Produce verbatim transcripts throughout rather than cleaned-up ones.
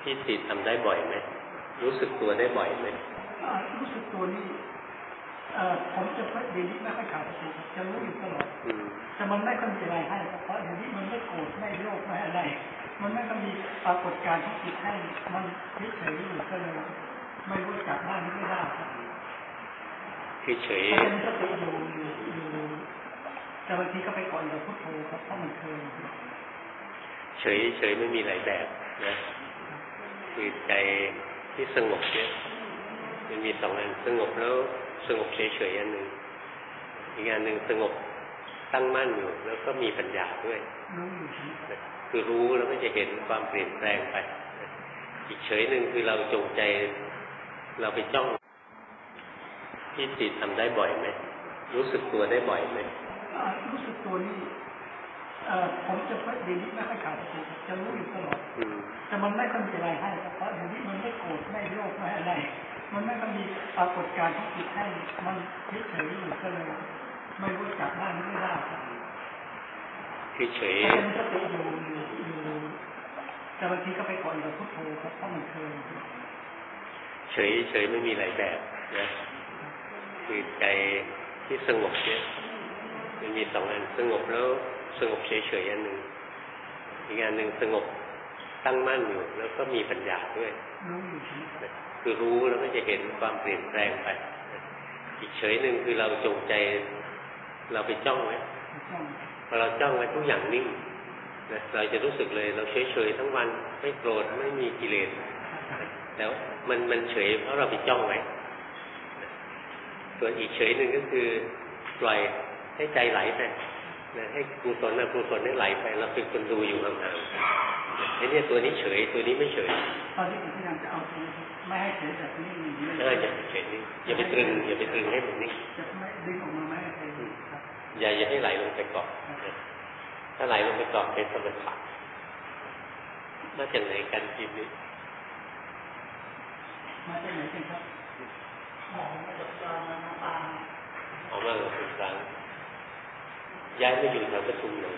พี่ติทำได้บ่อยไหมรู้สึกตัวได้บ่อยไหมรู้สึกตัวนี่ผมจะไม่ดีนิดไม่ค่อยขาดสติจะรู้อยู่ตลอดแต่มันไม่ค่อยมีอะไรให้เพราะอย่างนี้มันไม่โกรธไม่โลภไม่อะไรมันไม่ต้องมีปรากฏการณ์ที่จิตให้มันเฉยๆอยู่ก็เลยไม่รู้จักได้ไม่ได้ครับเฉยๆเป็นสติอยู่อยู่แต่บางทีก็ไปก่อนกับพุทโธครับเพราะมันเคยเฉยเฉยไม่มีหลายแบบนะคือใจที่สงบเนี่ยมันมีสองอันสงบแล้วสงบเฉยๆอันหนึ่งอีกอันหนึ่งสงบตั้งมั่นอยู่แล้วก็มีปัญญาด้วยคือรู้แล้วก็จะเห็นความเปลี่ยนแปลงไปอีกเฉยหนึ่งคือเราจงใจเราไปจ้องพี่ติทำได้บ่อยไหมรู้สึกตัวได้บ่อยไหมรู้สึกตัวนี่ผมจะไม่ดีนิดไม่ค่อยขาดสติจะรู้อยู่ตลอดแต่มันไม่ค่อยมีอะไรให้เพราะอย่างนี้มันไม่โกรธไม่โลภไม่อะไรมันไม่ต้องมีปรากฏการณ์ที่จิตให้มันเฉยๆอยู่ก็เลยไม่รู้จักได้ไม่ได้ครับเฉยเป็นสติอยู่อยู่แต่บางทีก็ไปก่อนกับพุทโธครับเพราะมันเคยเฉยเฉยไม่มีหลายแบบนะคือใจที่สงบเนี่ยมันมีสองอันสงบแล้วสงบเฉยๆอันหนึ่งอีกอันหนึ่งสงบตั้งมั่นอยู่แล้วก็มีปัญญาด้วยคือรู้แล้วก็จะเห็นความเปลี่ยนแปลงไปอีกเฉยหนึ่งคือเราจงใจเราไปจ้องไว้พอเราจ้องไว้ทุกอย่างนิ่งนะเราจะรู้สึกเลยเราเฉยๆทั้งวันไม่โกรธไม่มีกิเลสแล้วมันมันเฉยเพราะเราไปจ้องไว้ส่วนอีกเฉยหนึ่งก็คือปล่อยให้ใจไหลไปนะให้กุศลนะกุศลนี่ไหลไปเราเป็นคนดูอยู่ห่างๆไอ้นี่ตัวนี้เฉยตัวนี้ไม่เฉยตอนนี้ผมพยายามจะเอาไม่ให้เฉยแบบนี้เอออย่าเฉยนี่อย่าไปตรึงอย่าไปตรึงให้มันนิ่งจะไม่ดึงออกมาไม่ให้เฉยอย่าอย่าให้ไหลลงไปเกาะถ้าไหลลงไปเกาะเป็นสมถะมาจากไหนกันทีนี้มาจากไหนกันครับออกมาจากกลางมาปางออกมาจากกลางย้ายไปอยู่แถวปทุมเลย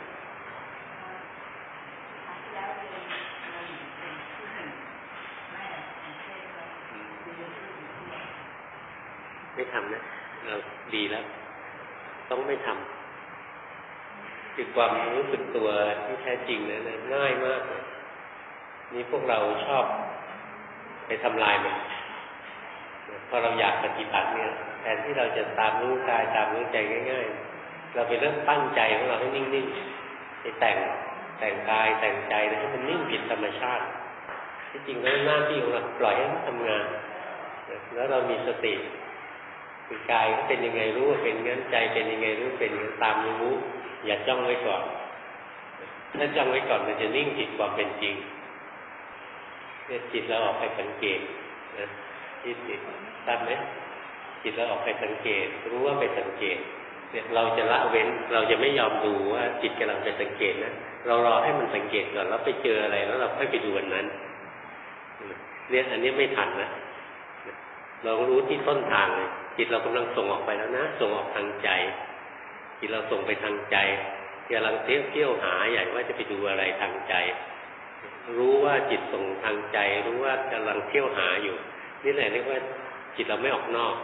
ไม่ทำนะเราดีแล้วต้องไม่ทำคือความรู้สึกตัวที่แท้จริงนะง่ายมากเลยนี่พวกเราชอบไปทำลายมันพอเราอยากปฏิบัติเนี่ยแทนที่เราจะตามรู้กายตามรู้ใจง่ายๆเราไปเริ่มตั้งใจของเราให้นิ่งๆไปแต่งแต่งกายแต่งใจให้มันนิ่งผิดธรรมชาติที่จริงแล้วหน้าที่ของเราปล่อยให้มันทำงานแล้วเรามีสติคือกายก็เป็นยังไงรู้ว่าเป็นงั้นใจเป็นยังไงรู้เป็นตามรู้อย่าจ้องไว้ก่อนถ้าจ้องไว้ก่อนมันจะนิ่งผิดความเป็นจริงเนี่ยจิตเราออกไปสังเกตนะจิตทราบไหมจิตเราออกไปสังเกตรู้ว่าไปสังเกตเนี่ยเราจะละเว้นเราจะไม่ยอมดูว่าจิตกำลังไปสังเกตนะเรารอให้มันสังเกตก่อนแล้วไปเจออะไรแล้วเราค่อยไปดูอันนั้นเนี่ยอันนี้ไม่ทันนะเรารู้ที่ต้นทางเลยจิตเรากำลังส่งออกไปแล้วนะส่งออกทางใจจิตเราส่งไปทางใจกำลังเที่ยวเที่ยวหาใหญ่ว่าจะไปดูอะไรทางใจรู้ว่าจิตส่งทางใจรู้ว่ากำลังเที่ยวหาอยู่นี่แหละเรียกว่าจิตเราไม่ออกนอก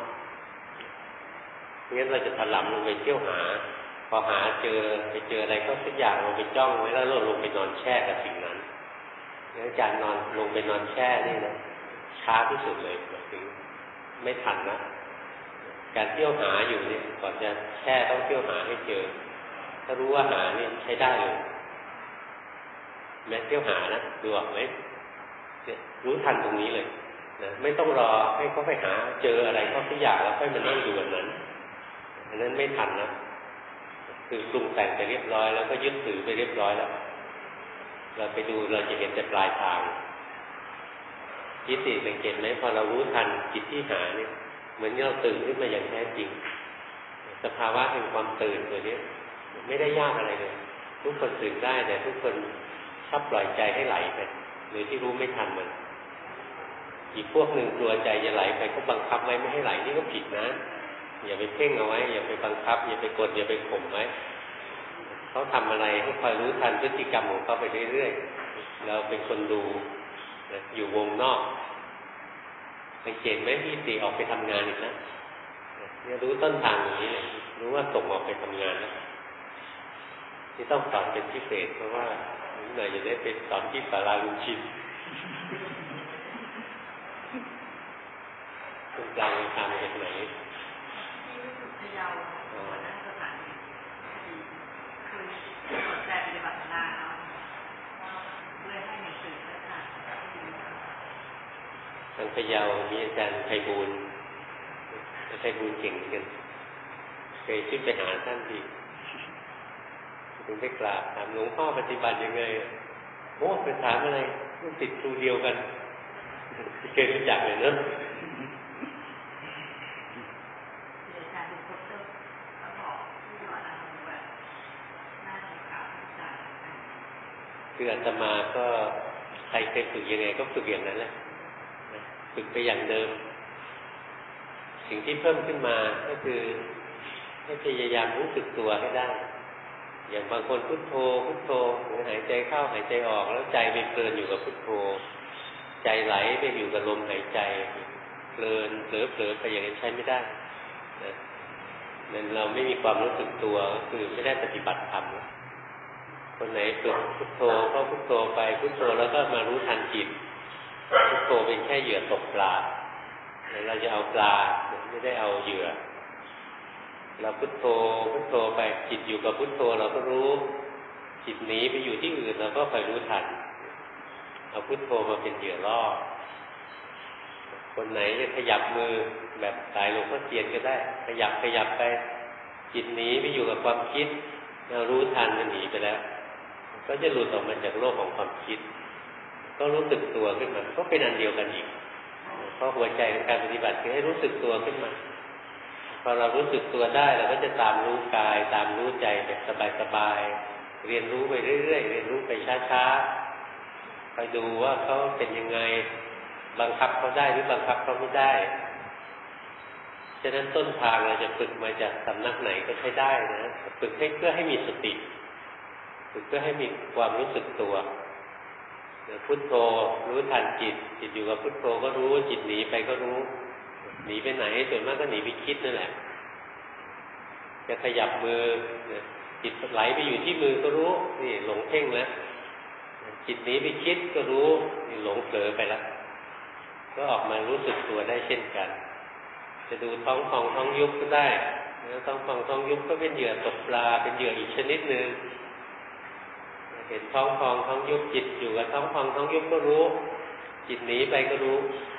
งั้นเราจะถลำลงไปเที่ยวหาพอหาเจอไปเจออะไรก็สักอย่างเราไปจ้องไว้แล้วเราลงไปนอนแช่กับสิ่งนั้นงั้นการนอนลงไปนอนแช่นี่นะช้าที่สุดเลยถึงไม่ทันนะการเที่ยวหาอยู่นี่ก่อนจะแช่ต้องเที่ยวหาให้เจอถ้ารู้ว่าหานี่ใช้ได้เลยแม้เที่ยวหานะดูออกไหมรู้ทันตรงนี้เลยนะไม่ต้องรอให้เขาไปหาเจออะไรก็ทุกอย่างแล้วค่อยมานั่งดูแบบนั้นอันนั้นไม่ทันนะคือปรุงแต่งไปเรียบร้อยแล้วก็ยึดถือไปเรียบร้อยแล้วเราไปดูเราจะเห็นแต่ปลายทางจิตติสังเกตไหมพอเรารู้ทันจิตที่หาเนี่ยเหมือนเราตื่นขึ้นมาอย่างแท้จริงสภาวะแห่งความตื่นตัวนี้ไม่ได้ยากอะไรเลยทุกคนตื่นได้แต่ทุกคนชอบปล่อยใจให้ไหลไปโดยที่รู้ไม่ทันมันอีกพวกหนึ่งกลัวใจจะไหลไปก็บังคับไว้ไม่ให้ไหลนี่ก็ผิดนะอย่าไปเพ่งเอาไว้อย่าไปบังคับอย่าไปกดอย่าไปข่มไว้เขาทำอะไรให้คอยรู้ทันพฤติกรรมของเขาไปเรื่อยๆเราเป็นคนดูอยู่วงนอกสังเกตไหมพี่ติออกไปทำงานอีกนะเนี่ยรู้ต้นทางอย่างนี้เลยรู้ว่าส่งออกไปทำงานแล้วที่ต้องสอนเป็นพิเศษเพราะว่าหน่อยจะได้เป็นสอนที่ศาลาลุงชินคุณกลางทำจากไหนที่รู้สึกพะเยาวันนั้นสถานที่คือสนใจปฏิบัติธรรมเนาะเลยให้หนังสือแล้วค่ะทางพะเยามีอาจารย์ไพบูลย์ไพบูลย์เก่งกันเคยขึ้นไปหาท่านดีถึงได้กราบถามหลวงพ่อปฏิบัติยังไงโอ้ไปถามอะไรลูกติดครูเดียวกันเคยรู้จักเลยเนอะคืออาตมาก็ใครเคยฝึกยังไงก็ฝึกอย่างนั้นแหละฝึกไปอย่างเดิมสิ่งที่เพิ่มขึ้นมาก็คือให้พยายามรู้สึกตัวให้ได้อย่างบางคนพุทโธพุทโธหายใจเข้าหายใจออกแล้วใจไปเพลินอยู่กับพุทโธใจไหลไปอยู่กับลมหายใจเพลินเผลอเผลอไปอย่างนี้ใช้ไม่ได้นะนั่นเราไม่มีความรู้สึกตัวก็คือไม่ได้ปฏิบัติธรรมคนไหนฝึกพุทโธก็พุทโธไปพุทโธแล้วก็มารู้ทันจิตพุทโธเป็นแค่เหยื่อตกปลาเราจะเอาปลาไม่ได้เอาเหยื่อเราพุทโธพุทโธไปจิตอยู่กับพุทโธเราก็รู้จิตหนีไปอยู่ที่อื่นเราก็คอยรู้ทันเอาพุทโธมาเป็นเหยื่อล่อคนไหนจะขยับมือแบบสายหลวงพ่อเทียนก็ได้ขยับขยับไปจิตหนีไปอยู่กับความคิดเรารู้ทันมันหนีไปแล้วก็จะหลุดออกมาจากโลกของความคิดก็รู้สึกตัวขึ้นมาก็เป็นอันเดียวกันอีกเพราะหัวใจของการปฏิบัติคือให้รู้สึกตัวขึ้นมาพอเรารู้สึกตัวได้เราก็จะตามรู้กายตามรู้ใจแบบสบายๆเรียนรู้ไปเรื่อยๆเรียนรู้ไปช้าๆไปดูว่าเขาเป็นยังไงบังคับเขาได้หรือบังคับเขาไม่ได้ฉะนั้นต้นทางเราจะฝึกมาจากสำนักไหนก็ใช้ได้นะฝึกให้เพื่อให้มีสติฝึกเพื่อให้มีความรู้สึกตัวพุทโธรู้ทันจิตจิตอยู่กับพุทโธก็รู้จิตหนีไปก็รู้หนีไปไหนส่วนมากก็หนีไปคิดนั่นแหละจะขยับมือจิตไหลไปอยู่ที่มือก็รู้นี่หลงเพ่งแล้วจิตหนีไปคิดก็รู้นี่หลงเผลอไปแล้วก็ออกมารู้สึกตัวได้เช่นกันจะดูท้องพองท้องยุบก็ได้ท้องพองท้องยุบก็เป็นเหยื่อตกปลาเป็นเหยื่ออีกชนิดหนึ่งเห็นท้องพองท้องยุบจิตอยู่กับท้องพองท้องยุบก็รู้จิตหนีไปก็รู้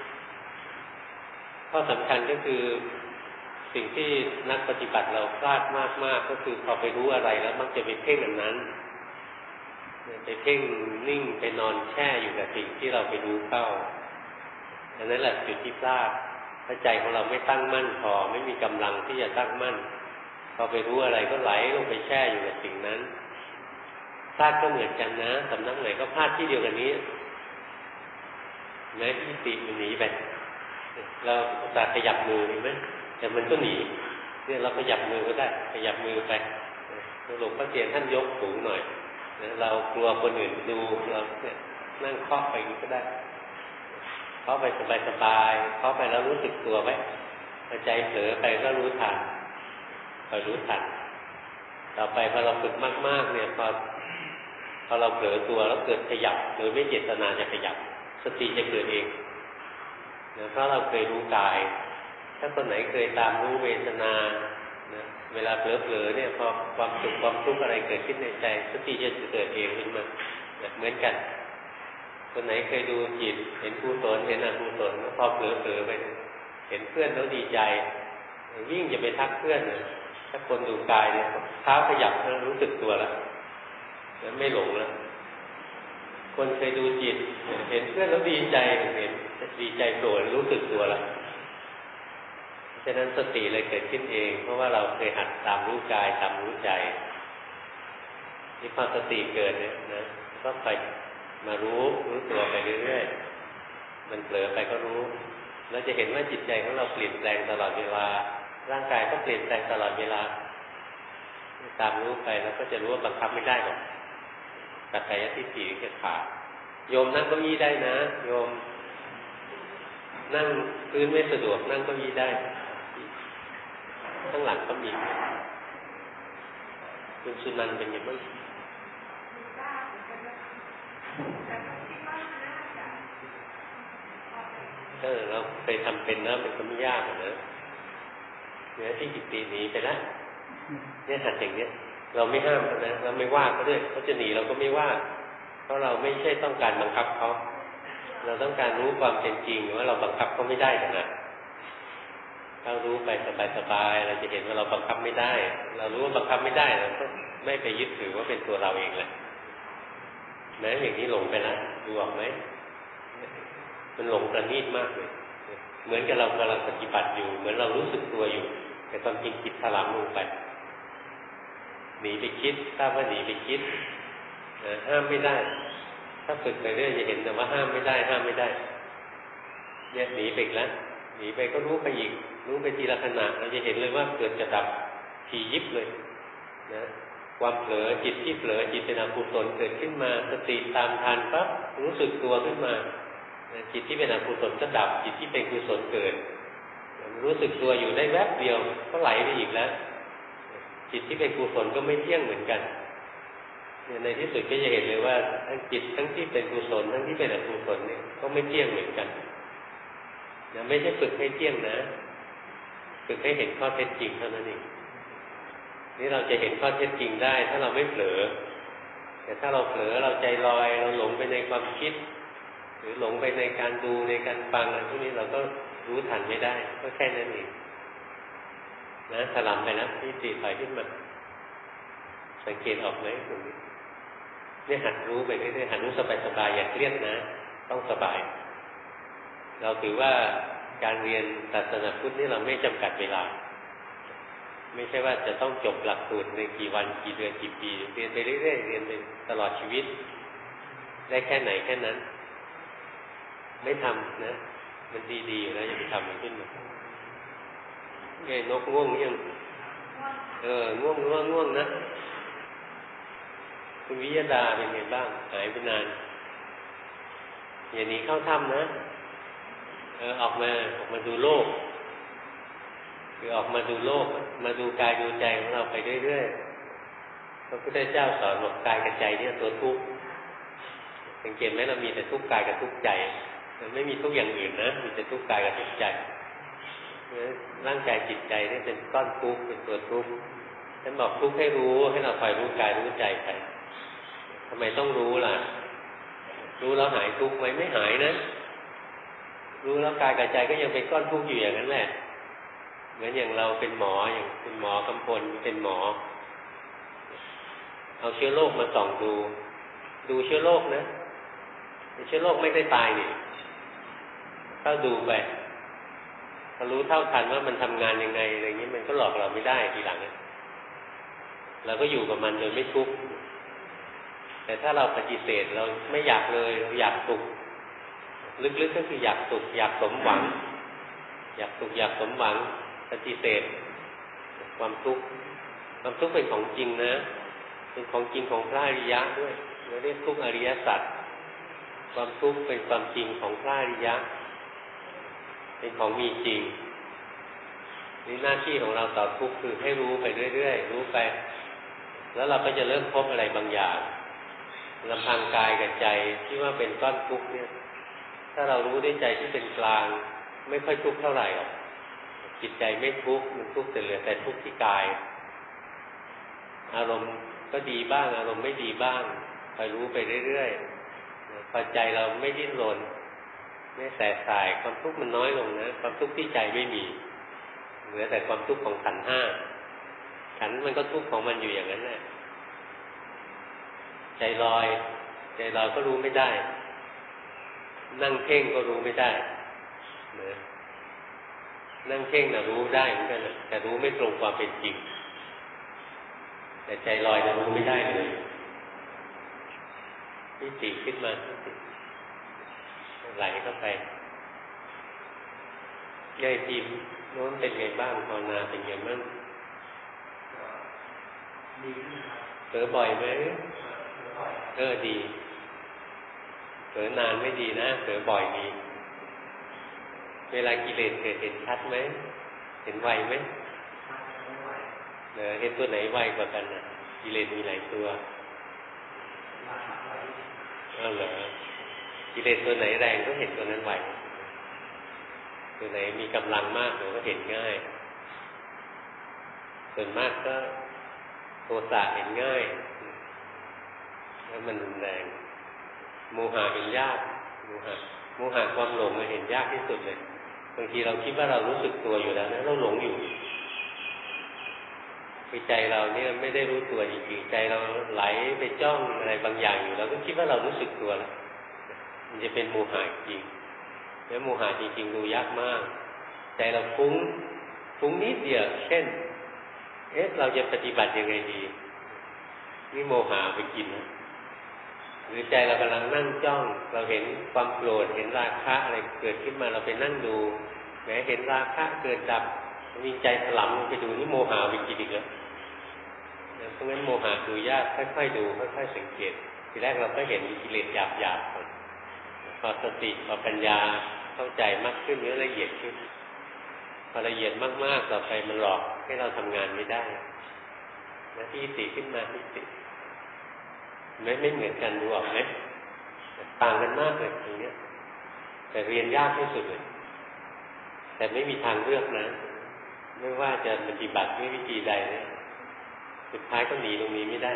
ข้อสำคัญก็คือสิ่งที่นักปฏิบัติเราพลาดมากๆก็คือพอไปรู้อะไรแล้วมักจะไปเพ่งอันนั้นไปเพ่งนิ่งไปนอนแช่อยู่กับสิ่งที่เราไปรู้เข้าอันนั้นแหละจุดที่พลาดถ้าใจของเราไม่ตั้งมั่นพอไม่มีกำลังที่จะตั้งมั่นพอไปรู้อะไรก็ไหลลงไปแช่อยู่กับสิ่งนั้นพลาดก็เหมือนกันนะสำนักไหนก็พลาดที่เดียวกันนี้แม้ที่ติมันหนีไปเราจะขยับมือเห็นไหมแต่มันก็หนีเนี่ยเราขยับมือก็ได้ขยับมือไปหลวงพ่อเทียนท่านยกสูงหน่อยเรากลัวคนอื่นดูเราเนี่ยนั่งเคาะไปก็ได้เคาะไปสบายๆเคาะไปแล้วรู้สึกตัวไหมใจเผลอไปก็รู้ทันคอยรู้ทันต่อไปพอเราฝึกมากๆเนี่ยพอพอเราเผลอตัวแล้วเกิดขยับโดยไม่เจตนาจะขยับสติจะเกิดเองเนี่ยเพราะเราเคยรู้กายถ้าคนไหนเคยตามรู้เวทนานะเวลาเผลอๆเนี่ยพอความสุขความทุกข์อะไรเกิดขึ้นในใจสติจะเกิดเองขึ้นมาเหมือนกันคนไหนเคยดูจิตเห็นกุศลเห็นอกุศลพอเผลอๆไปเห็นเพื่อนแล้วดีใจวิ่งจะไปทักเพื่อนเลยถ้าคนดูกายเนี่ยเท้าขยับแล้วรู้สึกตัวแล้วไม่หลงแล้วคนเคยดูจิตเห็นเพื่อนแล้วดีใจเห็นดีใจโกรธรู้สึกตัวแล้วฉะนั้นสติเลยเกิดขึ้นเองเพราะว่าเราเคยหัดตามรู้กายตามรู้ใจนี่พอสติเกิดเนี่ยนะก็ไปมารู้รู้ตัวไปเรื่อยๆมันเผลอไปก็รู้แล้วจะเห็นว่าจิตใจของเราเปลี่ยนแปลงตลอดเวลาร่างกายก็เปลี่ยนแปลงตลอดเวลาตามรู้ไปแล้วก็จะรู้ว่าบังคับไม่ได้หรอกสักกายทิฏฐิจะขาดโยมนั่งเก้าอี้ได้นะโยมนั่งพื้นไม่สะดวกนั่งเก้าอี้ได้ข้างหลังก็มีคุณสุนันท์เป็นยังไงบ้างเออเราไปทำเป็นแล้วมันก็ไม่ยากนะเนี่ยที่กิตติหนีไปแล้วเนี่ยหัดอย่างเนี้ยเราไม่ห้ามเขานะเราไม่ว่าเขาด้วยเขาจะหนีเราก็ไม่ว่าเพราะเราไม่ใช่ต้องการบังคับเขาเราต้องการรู้ความเป็นจริงว่าเราบังคับเขาไม่ได้ขนาดเรารู้ไปสบายๆเราจะเห็นว่าเราบังคับไม่ได้เรารู้ว่าบังคับไม่ได้เราก็ไม่ไปยึดถือว่าเป็นตัวเราเองแหละแม้อย่างนี้หลงไปแล้วดูออกไหมมันหลงประณีตมากเลยเหมือนกับเรากำลังปฏิบัติอยู่เหมือนเรารู้สึกตัวอยู่แต่ความจริงจิตถลำลงไปหนีไปคิดทราบว่าหนีไปคิดห้ามไม่ได้ถ้าฝึกไปเรื่อยจะเห็นแต่ว่าห้ามไม่ได้ห้ามไม่ได้เนี่ยหนีไปแล้วหนีไปก็รู้ไปอีกรู้ไปทีละขณะเราจะเห็นเลยว่าเกิดจะดับทียิบเลยนะความเผลอจิตที่เผลอจิตเป็นอกุศลเกิดขึ้นมาสติตามทันปั๊บรู้สึกตัวขึ้นมาจิตที่เป็นอกุศลก็ดับจิตที่เป็นกุศลเกิดรู้สึกตัวอยู่ได้แวบเดียวก็ไหลไปอีกแล้วจิตที่เป็นกุศลก็ไม่เที่ยงเหมือนกันในที่สุดก็จะเห็นเลยว่าทั้งจิตทั้งที่เป็นกุศลทั้งที่เป็นอกุศลเนี่ยก็ไม่เที่ยงเหมือนกันนะไม่ใช่ฝึกให้เที่ยงนะฝึกให้เห็นข้อเท็จจริงเท่านั้นเองนี่เราจะเห็นข้อเท็จจริงได้ถ้าเราไม่เผลอแต่ถ้าเราเผลอเราใจลอยเราหลงไปในความคิดหรือหลงไปในการดูในการฟังอะไรพวกนี้เราก็รู้ทันไม่ได้ก็แค่นั้นเองนะถลำไปนะที่ตีถอยขึ้นมาสังเกตออกไหมตรงนี้เนี่ยหัดรู้ไปเรื่อยๆหัดรู้สบายๆอย่าเครียดนะต้องสบายเราถือว่าการเรียนศาสนาพุทธนี่เราไม่จำกัดเวลาไม่ใช่ว่าจะต้องจบหลักสูตรในกี่วันกี่เดือนกี่ปีเรียนไปเรื่อยๆเรียนไปตลอดชีวิตได้แค่ไหนแค่นั้นไม่ทำนะมันดีๆอยู่แล้วอย่าไปทำมันขึ้นมาไงนกง่วงยังเออง่วงง่วงง่วงนะคุณวิยดาเป็นไงบ้างหายไปนานอย่าหนีเข้าถ้ำนะเออออกมาออกมาดูโลกคือออกมาดูโลกมาดูกายดูใจของเราไปเรื่อยๆพระพุทธเจ้าสอนบอกกายกับใจเนี่ยตัวทุกข์สังเกตไหมเรามีแต่ทุกข์กายกับทุกข์ใจมันไม่มีทุกข์อย่างอื่นนะมีแต่ทุกข์กายกับทุกข์ใจร่างกายจิตใจนี่เป็นก้อนทุกข์เป็นตัวทุกข์ฉันบอกทุกข์ให้รู้ให้เราคอยรู้กายรู้ใจไปทำไมต้องรู้ล่ะรู้แล้วหายทุกข์ไหมไม่หายนะรู้แล้วกายกับใจก็ยังเป็นก้อนทุกข์อยู่อย่างนั้นแหละเหมือนอย่างเราเป็นหมออย่างคุณหมอกำพลเป็นหมอเอาเชื้อโรคมาส่องดูดูเชื้อโรคนะเชื้อโรคไม่ได้ตายนี่ถ้าดูไปถ้ารู้เท่าทันว่ามันทำงานยังไงอะไรอย่างนี้มันก็หลอกเราไม่ได้ทีหลังเราก็อยู่กับมันโดยไม่ทุกข์แต่ถ้าเราปฏิเสธเราไม่อยากเลยเราอยากสุขลึกๆก็คืออยากสุขอยากสมหวังอยากสุขอยากสมหวังปฏิเสธความทุกข์ความทุกข์เป็นของจริงนะเป็นของจริงของพระอริยะด้วยเราเรียกทุกข์อริยสัจความทุกข์เป็นความจริงของพระอริยะเป็นของมีจริงนี่หน้าที่ของเราต่อทุกข์คือให้รู้ไปเรื่อยๆรู้ไปแล้วเราก็จะเริ่มพบอะไรบางอย่างลำพังกายกับใจที่ว่าเป็นก้อนทุกข์เนี่ยถ้าเรารู้ด้วยใจที่เป็นกลางไม่ค่อยทุกข์เท่าไหร่หรอกจิตใจไม่ทุกข์มันทุกข์แต่เหลือแต่ทุกข์ที่กายอารมณ์ก็ดีบ้างอารมณ์ไม่ดีบ้างคอยรู้ไปเรื่อยๆพอใจเราไม่ดิ้นรนไม่แสบสายความทุกข์มันน้อยลงนะความทุกข์ที่ใจไม่มีเหลือแต่ความทุกข์ของขันธ์ห้าขันธ์มันก็ทุกข์ของมันอยู่อย่างนั้นแหละใจลอยใจลอยก็รู้ไม่ได้นั่งเพ่งก็รู้ไม่ได้นะนั่งเพ่งน่ะรู้ได้เหมือนกันแต่รู้ไม่ตรงความเป็นจริงแต่ใจลอยจะรู้ไม่ได้เลยที่ติขึ้นมาไหลเข้าไปยายทีมโน้นเป็นไงบ้างภาวนาเป็นไงบ้างเผลอบ่อยไหมเออดีเผลอนานไม่ดีนะเผลอบ่อยดีเวลากิเลสเกิดเห็นชัดไหมเห็นไวไหมเออเห็นตัวไหนไวกว่ากันน่ะกิเลสมีหลายตัวอ้าวเหรอกิเลสตัวไหนแรงก็เห็นตัวนั้นไวตัวไหนมีกำลังมากเราก็เห็นง่ายส่วนมากก็โทสะเห็นง่ายแล้วมันรุนแรงโมหะเห็นยากโมหะโมหะความหลงเห็นยากที่สุดเลยบางทีเราคิดว่าเรารู้สึกตัวอยู่แล้วนะเราหลงอยู่คือใจเราเนี่ยไม่ได้รู้ตัวจริงๆใจเราไหลไปจ้องอะไรบางอย่างอยู่เราก็คิดว่าเรารู้สึกตัวแล้วมันจะเป็นโมหะจริงแล้วโมหะจริงๆดูยากมากใจเราฟุ้งฟุ้งนิดเดียวเช่นเอ๊ะเราจะปฏิบัติยังไงดีนี่โมหะไปกินนะหรือใจเรากำลังนั่งจ้องเราเห็นความโกรธเห็นราคะอะไรเกิดขึ้นมาเราไปนั่งดูแม้เห็นราคะเกิดดับมีใจถลำลงไปดูนี่โมหะไปกินอีกแล้วเพราะงั้นโมหะดูยากค่อยๆดูค่อยๆสังเกตทีแรกเราก็เห็นกิเลสหยาบๆก่อนพอสติพอปัญญาเข้าใจมากขึ้นเนื้อละเอียดขึ้นพอละเอียดมากๆต่อไปมันหลอกให้เราทำงานไม่ได้นะที่ติขึ้นมาที่ติไม่ไม่เหมือนกันดูออกไหมต่างกันมากเลยอย่างเนี้ยแต่เรียนยากที่สุดเลยแต่ไม่มีทางเลือกนะไม่ว่าจะปฏิบัติด้วยวิธีใดเนี่ยสุดท้ายก็หนีตรงนี้ไม่ได้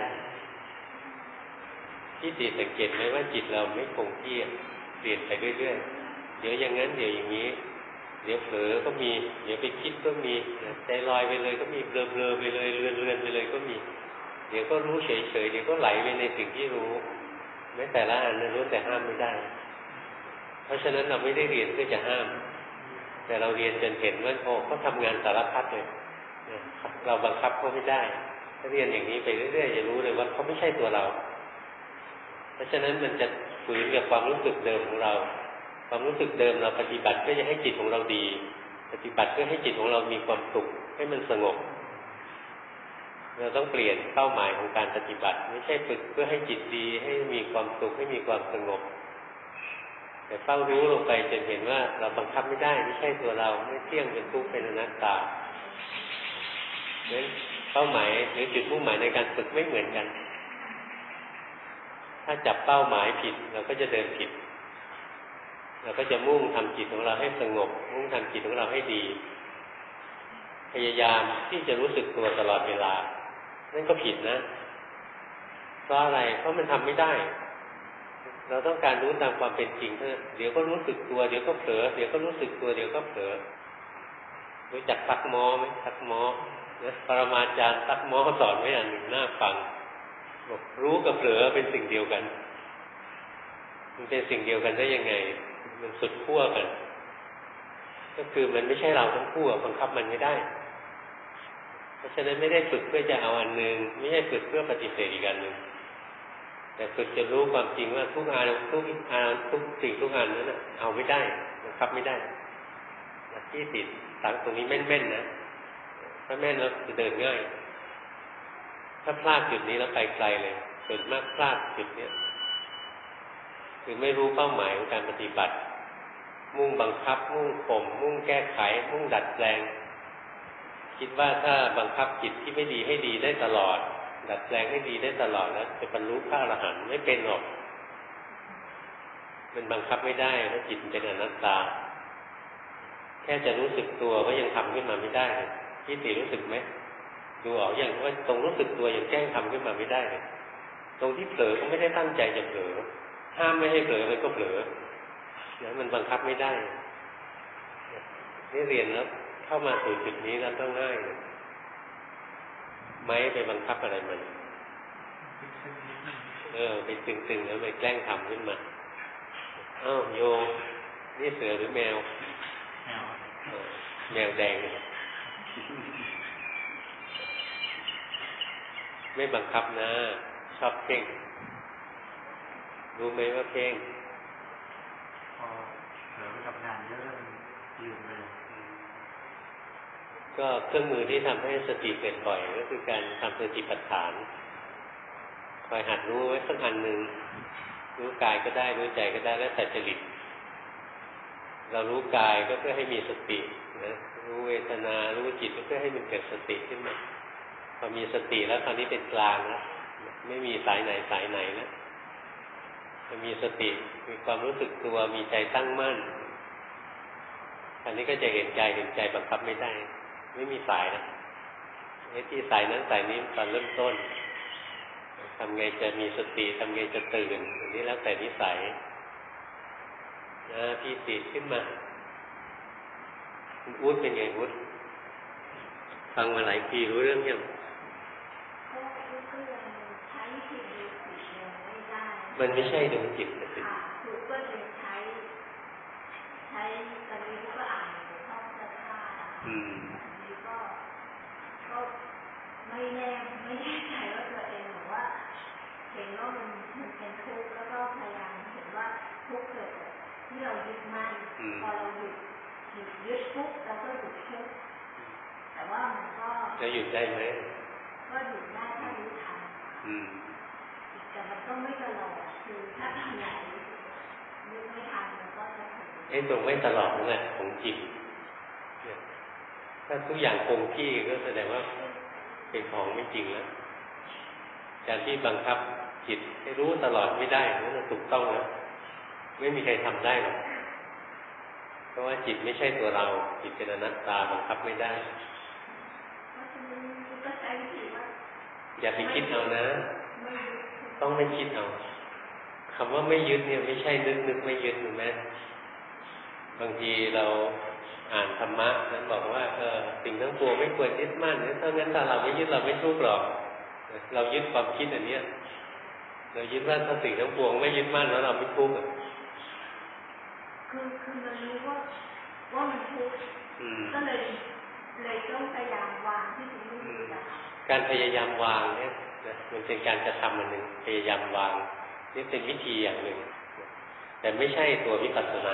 ที่ติสังเกตไหมว่าจิตเราไม่คงที่เปลี่ยนไปเรื่อยๆเดี๋ยวอย่างนั้นเดี๋ยวอย่างนี้เดี๋ยวเผลอก็มีเดี๋ยวไปคิดก็มีใจลอยไปเลยก็มีเบลอๆไปเลยเลือนๆไปเลยก็มีเดี๋ยวก็รู้เฉยๆเดี๋ยวก็ไหลไปในสิ่งที่รู้แม้แต่ละอันนั้นรู้แต่ห้ามไม่ได้เพราะฉะนั้นเราไม่ได้เรียนเพื่อจะห้ามแต่เราเรียนจนเห็นว่าโอ้เขาทำงานสารพัดเลยเราบังคับเขาไม่ได้ถ้าเรียนอย่างนี้ไปเรื่อยๆจะรู้เลยว่าเขาไม่ใช่ตัวเราเพราะฉะนั้นมันจะฝืนกับความรู้สึกเดิมของเราความรู้สึกเดิมเราปฏิบัติเพื่อจะให้จิตของเราดีปฏิบัติเพื่อให้จิตของเรามีความสุขให้มันสงบเราต้องเปลี่ยนเป้าหมายของการปฏิบัติไม่ใช่ฝึกเพื่อให้จิตดีให้มีความสุขให้มีความสงบแต่เฝ้ารู้ลงไปจนเห็นว่าเราบังคับไม่ได้ไม่ใช่ตัวเราไม่เที่ยงเป็นทุกข์เป็นอนัตตาเพราะฉะนั้นเป้าหมายหรือจุดมุ่งหมายในการฝึกไม่เหมือนกันถ้าจับเป้าหมายผิดเราก็จะเดินผิดเราก็จะมุ่งทำจิตของเราให้สงบมุ่งทำจิตของเราให้ดีพยายามที่จะรู้สึกตัวตลอดเวลานั่นก็ผิดนะเพราะอะไรเพราะมันทำไม่ได้เราต้องการรู้ตามความเป็นจริงเท่านั้นเดี๋ยวก็รู้สึกตัวเดี๋ยวก็เผลอเดี๋ยวก็รู้สึกตัวเดี๋ยวก็เผลอรู้จักซักหม้อไหมซักหม้อนะปรมาจารย์ซักหม้อสอนไว้อันหนึ่งน่าฟังบอกรู้กับเผลอเป็นสิ่งเดียวกันมันเป็นสิ่งเดียวกันได้ยังไงมันสุดขั้วกันก็คือมันไม่ใช่เราทั้งคู่บังคับมันไม่ได้เพราะฉะนั้นไม่ได้ฝึกเพื่อจะเอาอันหนึ่งไม่ใช่ฝึกเพื่อปฏิเสธอีกอันหนึ่งแต่ฝึกจะรู้ความจริงว่าทุกอารมณ์ทุกอารมณ์ทุกสิ่งทุกอันนั้นเอาไม่ได้บังคับไม่ได้ที่ติดตั้งตรงนี้แม่นๆนะถ้าแม่นแล้วจะเดินง่ายถ้าพลาดจุดนี้แล้วไปไกลเลยส่วนมากพลาดจุดนี้คือไม่รู้เป้าหมายของการปฏิบัติมุ่งบังคับมุ่งข่มมุ่งแก้ไขมุ่งดัดแปลงคิดว่าถ้าบังคับจิตที่ไม่ดีให้ดีได้ตลอดดัดแปลงให้ดีได้ตลอดแล้วจะบรรลุพระอรหันต์ไม่เป็นหรอกมันบังคับไม่ได้เพราะจิตเป็นอนัตตาแค่จะรู้สึกตัวก็ยังทำขึ้นมาไม่ได้พี่ติรู้สึกไหมดูออกอย่างว่าตรงรู้สึกตัวยังแกล้งทำขึ้นมาไม่ได้เลยตรงที่เผลอก็ไม่ได้ตั้งใจจะเผลอห้ามไม่ให้เผลอมันก็เผลอแล้วมันบังคับไม่ได้นี่เรียนแล้วเข้ามาสู่จุดนี้แล้วต้องง่ายเลยไม่ไปบังคับอะไรมันเออไปตึงๆแล้วไปแกล้งทำขึ้นมาอ้าวโยนี่เสือหรือแมวแมวแดงไม่บังคับนะชอบเพ่งรู้ไหมว่าเพ่งพอเผลอไปกับงานเยอะลืมเลยก็เครื่องมือที่ทำให้สติเกิดบ่อยก็คือการทำสติปัฏฐานคอยหัดรู้ไว้สักอันหนึ่งรู้กายก็ได้รู้ใจก็ได้แล้วแต่จริตเรารู้กายก็เพื่อให้มีสตินะรู้เวทนารู้จิตก็เพื่อให้มันเกิดสติขึ้นมาพอมีสติแล้วคราวนี้เป็นกลางแล้วไม่มีสายไหนสายไหนแล้วพอมีสติมีความรู้สึกตัวมีใจตั้งมั่นอันนี้ก็จะเห็นใจเห็นใจบังคับไม่ได้ไม่มีสายนะไอ้ที่สายนั้นสายนี้ตอนเริ่มต้นทำไงจะมีสติทำไงจะตื่นอันนี้แล้วแต่นิสัยนะพี่ติดขึ้นมาคุณอุ๊ดเป็นไงอุ๊ดฟังมาหลายปีรู้เรื่องยังมันไม่ใช่ดวงจิตนะสิคือก็เลยใช้ใช้ตอนนี้ก็อ่านท่องเสื้อผ้าอืมอันนี้ก็ก็ไม่แน่ไม่แน่ใจว่าตัวเองหรือว่าเห็นว่ามันมันเป็นทุกข์แล้วก็พยายามเห็นว่าทุกข์เกิดที่เรายึดมั่นพอเราหยุดหยุดยึดทุกข์เราก็หยุดทุกข์แต่ว่ามันก็จะหยุดได้ไหมก็หยุดได้ถ้ารู้ทันแต่มันก็ไม่ตลอดคือถ้าทำไหนนึกไม่ทันมันก็จะไอ้ตรงไม่ตลอดนั่นแหละของจริงถ้าทุกอย่างคงที่ก็แสดงว่าเป็นของไม่จริงแล้วการที่บังคับจิตให้รู้ตลอดไม่ได้นั่นถูกต้องแล้วไม่มีใครทำได้หรอกเพราะว่าจิตไม่ใช่ตัวเราจิตเป็นอนัตตาบังคับไม่ได้อย่าไปคิดเอานะต้องไม่คิดเอาคำว่าไม่ยึดเนี่ยไม่ใช่นึกนึกไม่ยึดถูกไหมบางทีเราอ่านธรรมะนั้นบอกว่าเออสิ่งทั้งปวงไม่ควรยึดมั่นเนี่ยถ้างั้นถ้าเราไม่ยึดเราไม่ทุกข์หรอกเรายึดความคิดอันเนี้ยเรายึดว่าถ้าสิ่งทั้งปวงไม่ยึดมั่นแล้วเราไม่ทุกข์คือคือมันรู้ว่าว่ามันทุกข์ก็เลยเลยต้องพยายามวางที่สิ่งนี้นะคะการพยายามวางเนี่ยมันเป็นการกระทำอันหนึ่งพยายามวางนี่เป็นวิธีอย่างหนึ่งแต่ไม่ใช่ตัววิปัสสนา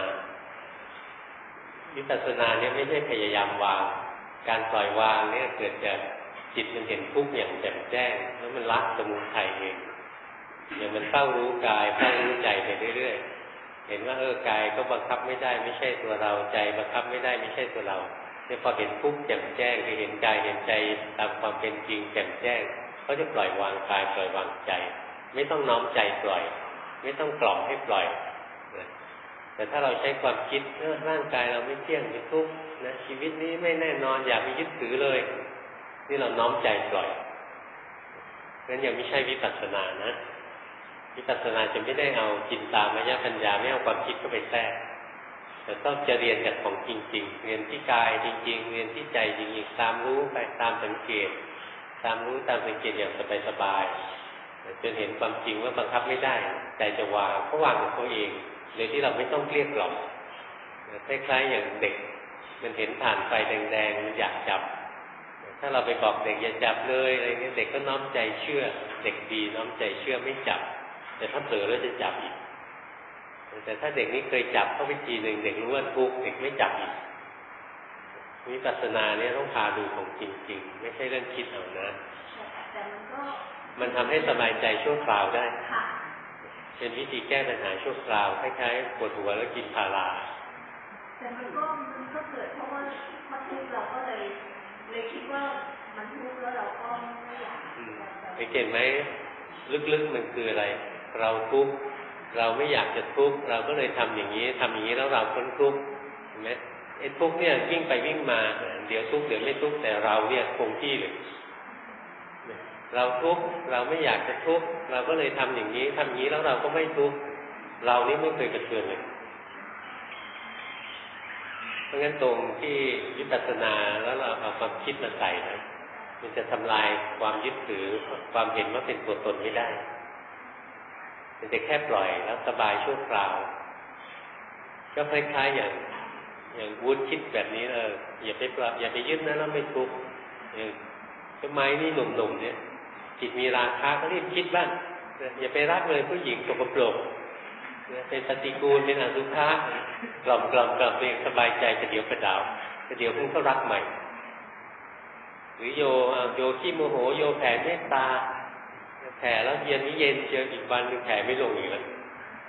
วิปัสสนาเนี่ยไม่ใช่พยายามวางการปล่อยวางเนี่ยเกิดจากจิตมันเห็นทุกข์อย่างแจ่มแจ้งแล้วมันละสมุทัยเองอย่างมันเฝ้ารู้กายเฝ้ารู้ใจไปเรื่อยๆเห็นว่าเออกายก็บังคับไม่ได้ไม่ใช่ตัวเราใจบังคับไม่ได้ไม่ใช่ตัวเราเนี่ยพอเห็นทุกข์แจ่มแจ้งคือเห็นกายเห็นใจตามความเป็นจริงแจ่มแจ้งเขาจะปล่อยวางกายปล่อยวางใจไม่ต้องน้อมใจปล่อยไม่ต้องกล่อมให้ปล่อยนะแต่ถ้าเราใช้ความคิดเออร่างกายเราไม่เที่ยงเป็นทุกข์นะชีวิตนี้ไม่แน่นอนอย่าไปยึดถือเลยนี่เราน้อมใจปล่อยงั้นยังไม่ใช่วิปัสสนานะวิปัสสนาจะไม่ได้เอาจินตามายปัญญาไม่เอาความคิดเข้าไปแทรกแต่ต้องจะเรียนจากของจริงๆเรียนที่กายจริงๆเรียนที่ใจจริงๆตามรู้ไปตามสังเกตตามรู้ตามสังเกตอย่างสบายๆจนเห็นความจริงว่าบังคับไม่ได้ใจจะวางเขาวางของเขาเองโดยที่เราไม่ต้องเกลี้ยกล่อมคล้ายๆอย่างเด็กมันเห็นผ่านไฟแดงๆมันอยากจับถ้าเราไปบอกเด็กอย่าจับเลยอะไรเงี้ยเด็กก็น้อมใจเชื่อเด็กดีน้อมใจเชื่อไม่จับแต่ถ้าเผลอแล้วจะจับอีกแต่ถ้าเด็กนี้เคยจับเข้าไปทีหนึ่งเด็กรู้ว่าทุกข์เด็กไม่จับอีกวิปัสสนาเนี่ยต้องพาดูของจริงๆไม่ใช่เรื่องคิดเอานะแต่มันก็มันทำให้สบายใจชั่วคราวได้เป็นวิธีแก้ปัญหาชั่วคราวคล้ายๆปวดหัวแล้วกินพาราแต่มันก็มันก็เกิดเพราะว่าพอทุกข์เราก็เลยเลยคิดว่ามันทุกข์แล้วเราก็ไม่อยากสังเกตไหมลึกๆมันคืออะไรเราทุกข์เราไม่อยากจะทุกข์เราก็เลยทำอย่างนี้ทำอย่างนี้แล้วเราพ้นทุกข์เห็นไหมไอ้ทุกข์เนี่ยวิ่งไปวิ่งมาเดี๋ยวทุกข์เดี๋ยวไม่ทุกข์แต่เราเนี่ยคงที่เลยเราทุกข์เราไม่อยากจะทุกข์เราก็เลยทำอย่างนี้ทำอย่างนี้แล้วเราก็ไม่ทุกข์เรานี่ไม่เคยกระเทือนเลยเพราะงั้นตรงที่วิปัสสนาแล้วเราเอาความคิดมาใส่นะมันจะทำลายความยึดถือความเห็นว่าเป็นตัวตนไม่ได้มันจะแค่ปล่อยแล้วสบายชั่วคราวก็คล้ายๆอย่างอย่างวุฒิคิดแบบนี้เอออย่าไปปล่อยอย่าไปยึดนะแล้วไม่ทุกข์อย่างต้นไม้นี่หนุ่มๆเนี่ยจิตมีราคะก็รีบคิดบ้างอย่าไปรักเลยผู้หญิงสกปรกเป็นปฏิกูลเป็นอสุภะกล่อมกล่อมกล่อมเองสบายใจจะเดี๋ยวกระดาวจะเดี๋ยวพุ่งก็รักใหม่หรือโยโยขี้โมโหโยแผ่เมตตาแผ่แล้วเย็นนี้เย็นเจออีกวันนึงแผ่ไม่ลงอีกแล้ว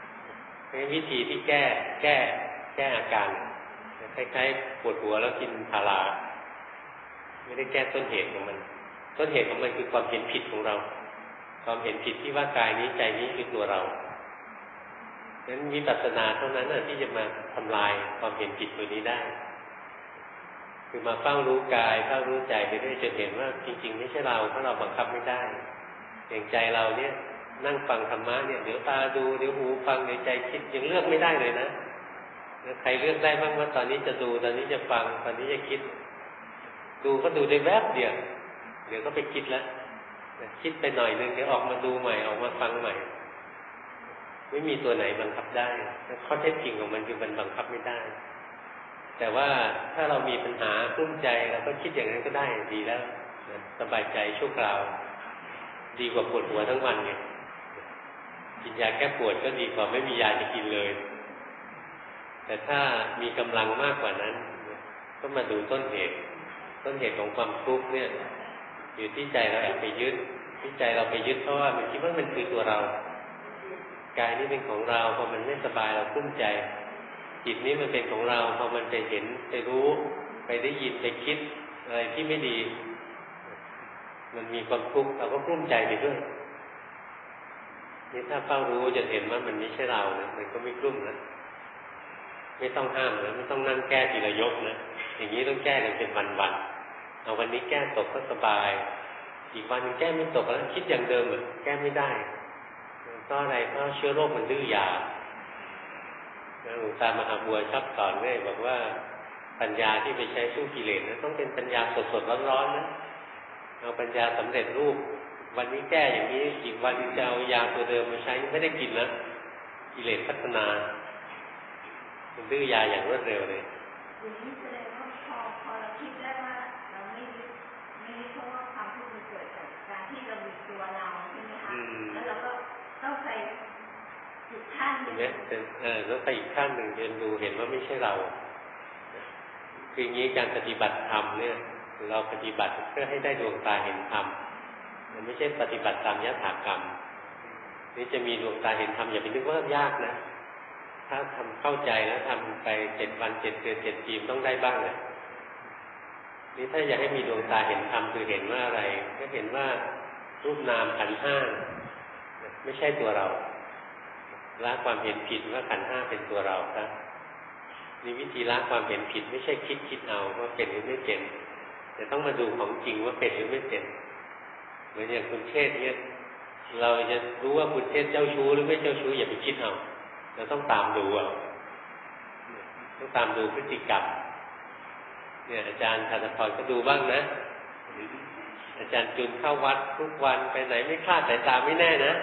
เป็นวิธีที่แก้แก้แก้อาการคล้ายๆปวดหัวแล้วกินพาราไม่ได้แก้ต้นเหตุของมันต้นเหตุของมันคือความเห็นผิดของเราความเห็นผิดที่ว่ากายนี้ใจนี้คือตัวเราดังนั้นวิปัสสนาเท่านั้นที่จะมาทำลายความเห็นผิดตัวนี้ได้คือมาเฝ้ารู้กายเฝ้ารู้ใจไปเรื่อยจนเห็นว่าจริงๆไม่ใช่เราเพราะเราบังคับไม่ได้อย่างใจเราเนี่ยนั่งฟังธรรมะเนี่ยเดี๋ยวตาดูเดี๋ยวหูฟังเดี๋ยวใจคิดยังเลือกไม่ได้เลยนะใครเลือกได้บ้างว่าตอนนี้จะดูตอนนี้จะฟังตอนนี้จะคิดดูก็ดูได้แวบเดียวเดี๋ยวก็ไปคิดแล้วคิดไปหน่อยนึงเดี๋ยวออกมาดูใหม่ออกมาฟังใหม่ไม่มีตัวไหนบังคับได้ข้อเท็จจริงของมันคือมันบังคับไม่ได้แต่ว่าถ้าเรามีปัญหากุ้มใจเราก็คิดอย่างนั้นก็ได้ดีแล้วสบายใจชั่วคราวดีกว่าปวดหัวทั้งวันไงกินยาแก้ปวดก็ดีกว่าไม่มียาจะกินเลยแต่ถ้ามีกำลังมากกว่านั้นก็มาดูต้นเหตุต้นเหตุของความทุกข์เนี่ยอยู่ที่ใจเราแอบไปยึดที่ใจเราไปยึดเพราะว่ามันคิดว่ามันคือตัวเรากายนี้เป็นของเราพอมันไม่สบายเรากุ้มใจจิตนี้มันเป็นของเราพอมันไปเห็นไปรู้ไปได้ยินไปคิดอะไรที่ไม่ดีมันมีความทุกข์เราก็กุ้มใจไปด้วยนี่ถ้าเฝ้ารู้จะเห็นว่ามันไม่ใช่เรานะมันก็ไม่กลุ้มนะไม่ต้องห้ามนะไม่ต้องนั่งแก้ทีละยกนะอย่างนี้ต้องแก้กันเป็นวันๆเอาวันนี้แก้ตกก็สบายอีกวันนึงแก้ไม่ตกแล้วคิดอย่างเดิมแก้ไม่ได้เพราะอะไรเพราะเชื้อโรคมันดื้อยาหลวงตามหาบัวชอบสอนไว้บอกว่าปัญญาที่ไปใช้สู้กิเลสนะต้องเป็นปัญญาสดๆร้อนๆนะเอาปัญญาสำเร็จรูปวันนี้แก้อย่างนี้อีกวันจะเอายาตัวเดิมมาใช้ไม่ได้กินนะกิเลสพัฒนามันดื้อยาอย่างรวดเร็วเลยอย่างนี้แสดงว่าพอพอเราคิดได้ว่าเราไม่ยึดไม่ยึดเพราะว่าความทุกข์มันเกิดจากการที่เรามีตัวเราใช่ไหมคะแล้วเราก็ต้องไปอีกขั้นหนึ่งเนี่ยเออต้องไปอีกขั้นหนึ่งเรียนรู้เห็นว่าไม่ใช่เราคืออย่างนี้การปฏิบัติธรรมเนี่ยเราปฏิบัติเพื่อให้ได้ดวงตาเห็นธรรมมันไม่ใช่ปฏิบัติตามยถากรรมนี่จะมีดวงตาเห็นธรรมอย่าไปนึกว่ายากนะถ้าทำเข้าใจแล้วทำไปเจ็ดวันเจ็ดเดือนเจ็ดปีต้องได้บ้างเลยนี่ถ้าอยากให้มีดวงตาเห็นธรรมคือเห็นว่าอะไรก็เห็นว่ารูปนามขันธ์ห้าไม่ใช่ตัวเราละความเห็นผิดว่าขันธ์ห้าเป็นตัวเราครับนี่วิธีละความเห็นผิดไม่ใช่คิดคิดเอาว่าเป็นหรือไม่เป็นแต่ต้องมาดูของจริงว่าเป็นหรือไม่เป็นเหมือนอย่างคุณเชษฐ์เนี่ยเราจะรู้ว่าคุณเชษฐ์เจ้าชู้หรือไม่เจ้าชู้อย่าไปคิดเอาเราต้องตามดูเอาต้องตามดูพฤติกรรมเนี่ยอาจารย์ธนพรก็ดูบ้างนะอาจารย์จุนเข้าวัดทุกวันไปไหนไม่คลาดสายตาไม่แน่นะ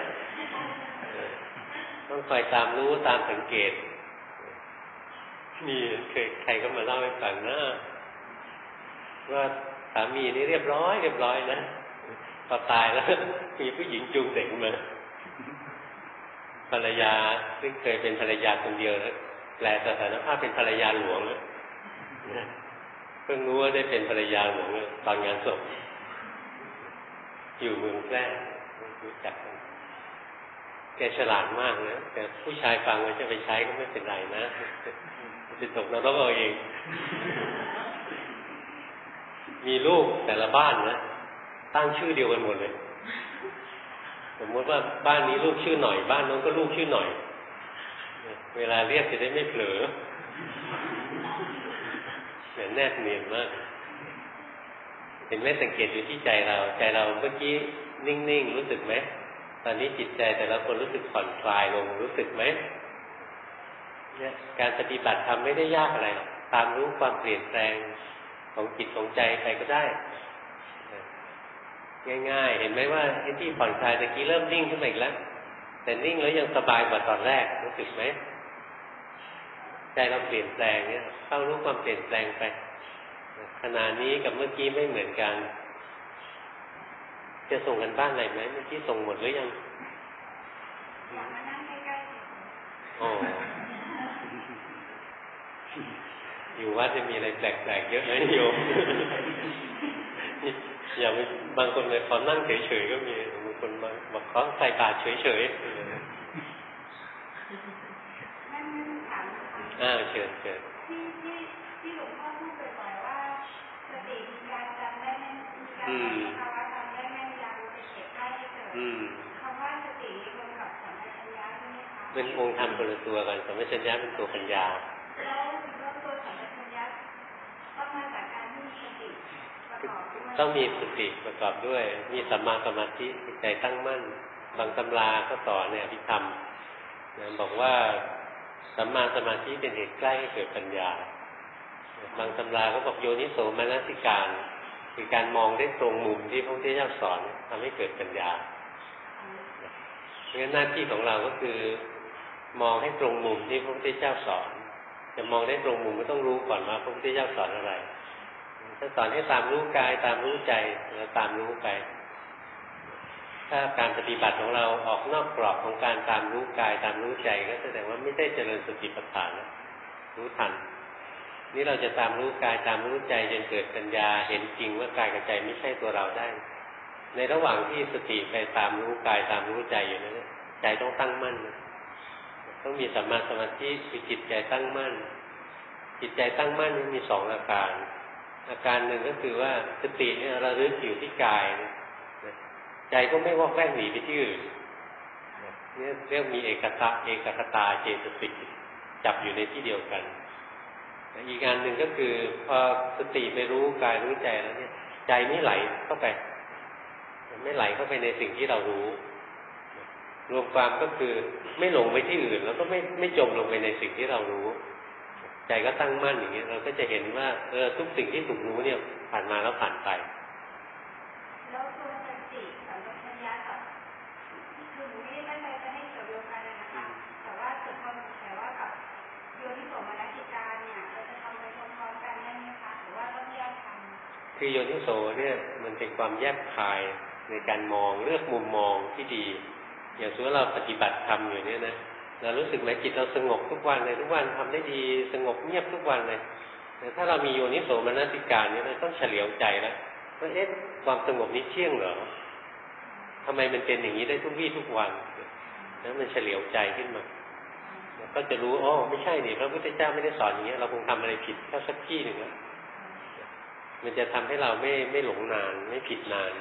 ต้องคอยตามรู้ตามสังเกตนี่เคยใครก็มาเล่าให้ฟังนะว่าสามีนี่เรียบร้อยเรียบร้อยนะพอตายแล้วมีผู้หญิงจูงเด็กมาภรรยาซึ่งเคยเป็นภรรยาคนเดียวนะแปลสถานภาพเป็นภรรยาหลวงนะเพิ่งรู้ว่าได้เป็นภรรยาหลวงตอนงานศพอยู่เมืองแพร่รู้จักกันแกฉลาดมากนะแต่ผู้ชายฟังว่าจะไปใช้ก็ไม่เป็นไรนะจะตกนรกเอาเองมีลูกแต่ละบ้านนะตั้งชื่อเดียวกันหมดเลยสมมติว่าบ้านนี้ลูกชื่อหน่อยบ้านโน้นก็ลูกชื่อหน่อยเวลาเรียกจะได้ไม่เผลอเหมือนแนบเนียนมากเห็นไหมสังเกตอยู่ที่ใจเราใจเราเมื่อกี้นิ่งๆรู้สึกไหมตอนนี้จิตใจแต่ละคนรู้สึกผ่อนคลายลงรู้สึกไหมเนี่ยการปฏิบัติทำไม่ได้ยากอะไรหรอกตามรู้ความเปลี่ยนแปลงของจิตของใจใครก็ได้ง่ายๆเห็นไหมว่าไอ้ที่ผ่อนคลายตะกี้เริ่มนิ่งขึ้นมาอีกแล้วแต่นิ่งแล้วยังสบายกว่าตอนแรกรู้สึกไหมใจเราเปลี่ยนแปลงเนี่ยเข้ารู้ความเปลี่ยนแปลงไปขณะนี้กับเมื่อกี้ไม่เหมือนกันจะส่งกันบ้านอะไรไหมเมื่อกี้ส่งหมดหรือยังอยากมานั่งใกล้ๆอ๋ออยู่วัดจะมีอะไรแปลกๆเยอะนะโยมอย่างบางคนเลยขอนั่งเฉยๆก็มีบางคนมาบอกขอใส่บาตรเฉยๆอ่าเชิญเชิญที่ที่ที่หลวงพ่อพูดบ่อยๆว่าสติมีการจำได้แม่นมีการสภาวะจำได้แม่นยำเป็นเหตุให้เกิดคำว่าสติรวมกับสัมปชัญญะใช่ไหมคะเป็นองค์ธรรมคนละตัวกันสัมปชัญญะเป็นตัวปัญญาแล้วแล้วตัวสัมปชัญญะต้องมาจากการที่มีสติประกอบด้วยต้องมีสติประกอบด้วยมีสัมมาสมาธิใจตั้งมั่นบางตำราก็สอนเนี่ยอภิธรรมบอกว่าสัมมาสมาธิเป็นเหตุใกล้ให้เกิดปัญญาบางตำราก็บอกโยนิโสมนสิการคือการมองได้ตรงมุมที่พระพุทธเจ้าสอนทำให้เกิดปัญญาเพราะฉะนั้นหน้าที่ของเราก็คือมองให้ตรงมุมที่พระพุทธเจ้าสอนจะมองได้ตรงมุมก็ต้องรู้ก่อนว่าพระพุทธเจ้าสอนอะไรถ้าสอนให้ตามรู้กายตามรู้ใจเราตามรู้ไปถ้าการปฏิบัติของเราออกนอกกรอบของการตามรู้กายตามรู้ใจก็แสดงว่าไม่ได้เจริญสติปัฏฐานนะรู้ทันนี่เราจะตามรู้กายตามรู้ใจจนเกิดปัญญาเห็นจริงว่ากายกับใจไม่ใช่ตัวเราได้ในระหว่างที่สติไปตามรู้กายตามรู้ใจอยู่นั้นใจต้องตั้งมั่นต้องมีสัมมาสมาธิคือจิตใจตั้งมั่นจิตใจตั้งมั่นนี่มีสองอาการอาการหนึ่งก็คือว่าสติเนี่ยระลึกอยู่ที่กายใจก็ไม่วอกแวกหนีไปที่อื่นนี่เรียกมีเอกตะเอกคตาเจตสิกจับอยู่ในที่เดียวกันอีกงานหนึ่งก็คือพอสติไปรู้กายรู้ใจแล้วเนี่ยใจไม่ไหลเข้าไปไม่ไหลเข้าไปในสิ่งที่เรารู้รวมความก็คือไม่หลงไปที่อื่นแล้วก็ไม่ไม่จมลงไปในสิ่งที่เรารู้ใจก็ตั้งมั่นอย่างนี้เราก็จะเห็นว่าเออทุกสิ่งที่ถูกรู้เนี่ยผ่านมาแล้วผ่านไปแล้วตัวสติสัมปชัญญะกับคือหนูไม่ได้ตั้งใจจะให้เกี่ยวโยงกันนะคะแต่ว่าเกิดความสงสัยว่ากับโยนิโสมนสิการเนี่ยเราจะทำไปพร้อมๆกันได้ไหมคะหรือว่าต้องแยกทำคือโยนิโสเนี่ยมันเป็นความแยบคายในการมองเลือกมุมมองที่ดีอย่างสมมติเราปฏิบัติธรรมอยู่เนี่ยนะเรารู้สึกไหมจิตเราสงบทุกวันเลยทุกวันทำได้ดีสงบเงียบทุกวันเลยแต่ถ้าเรามีโยนิโสมนสิการเนี่ยเราต้องเฉลียวใจแล้วว่าเอ๊ะความสงบนี้เที่ยงเหรอทำไมมันเป็นอย่างนี้ได้ทุกวี่ทุกวันแล้วมันเฉลียวใจขึ้นมาก็จะรู้อ๋อไม่ใช่นี่พระพุทธเจ้าไม่ได้สอนอย่างนี้เราคงทำอะไรผิดแค่สักที่หนึ่งแล้วมันจะทำให้เราไม่ไม่หลงนานไม่ผิดนาน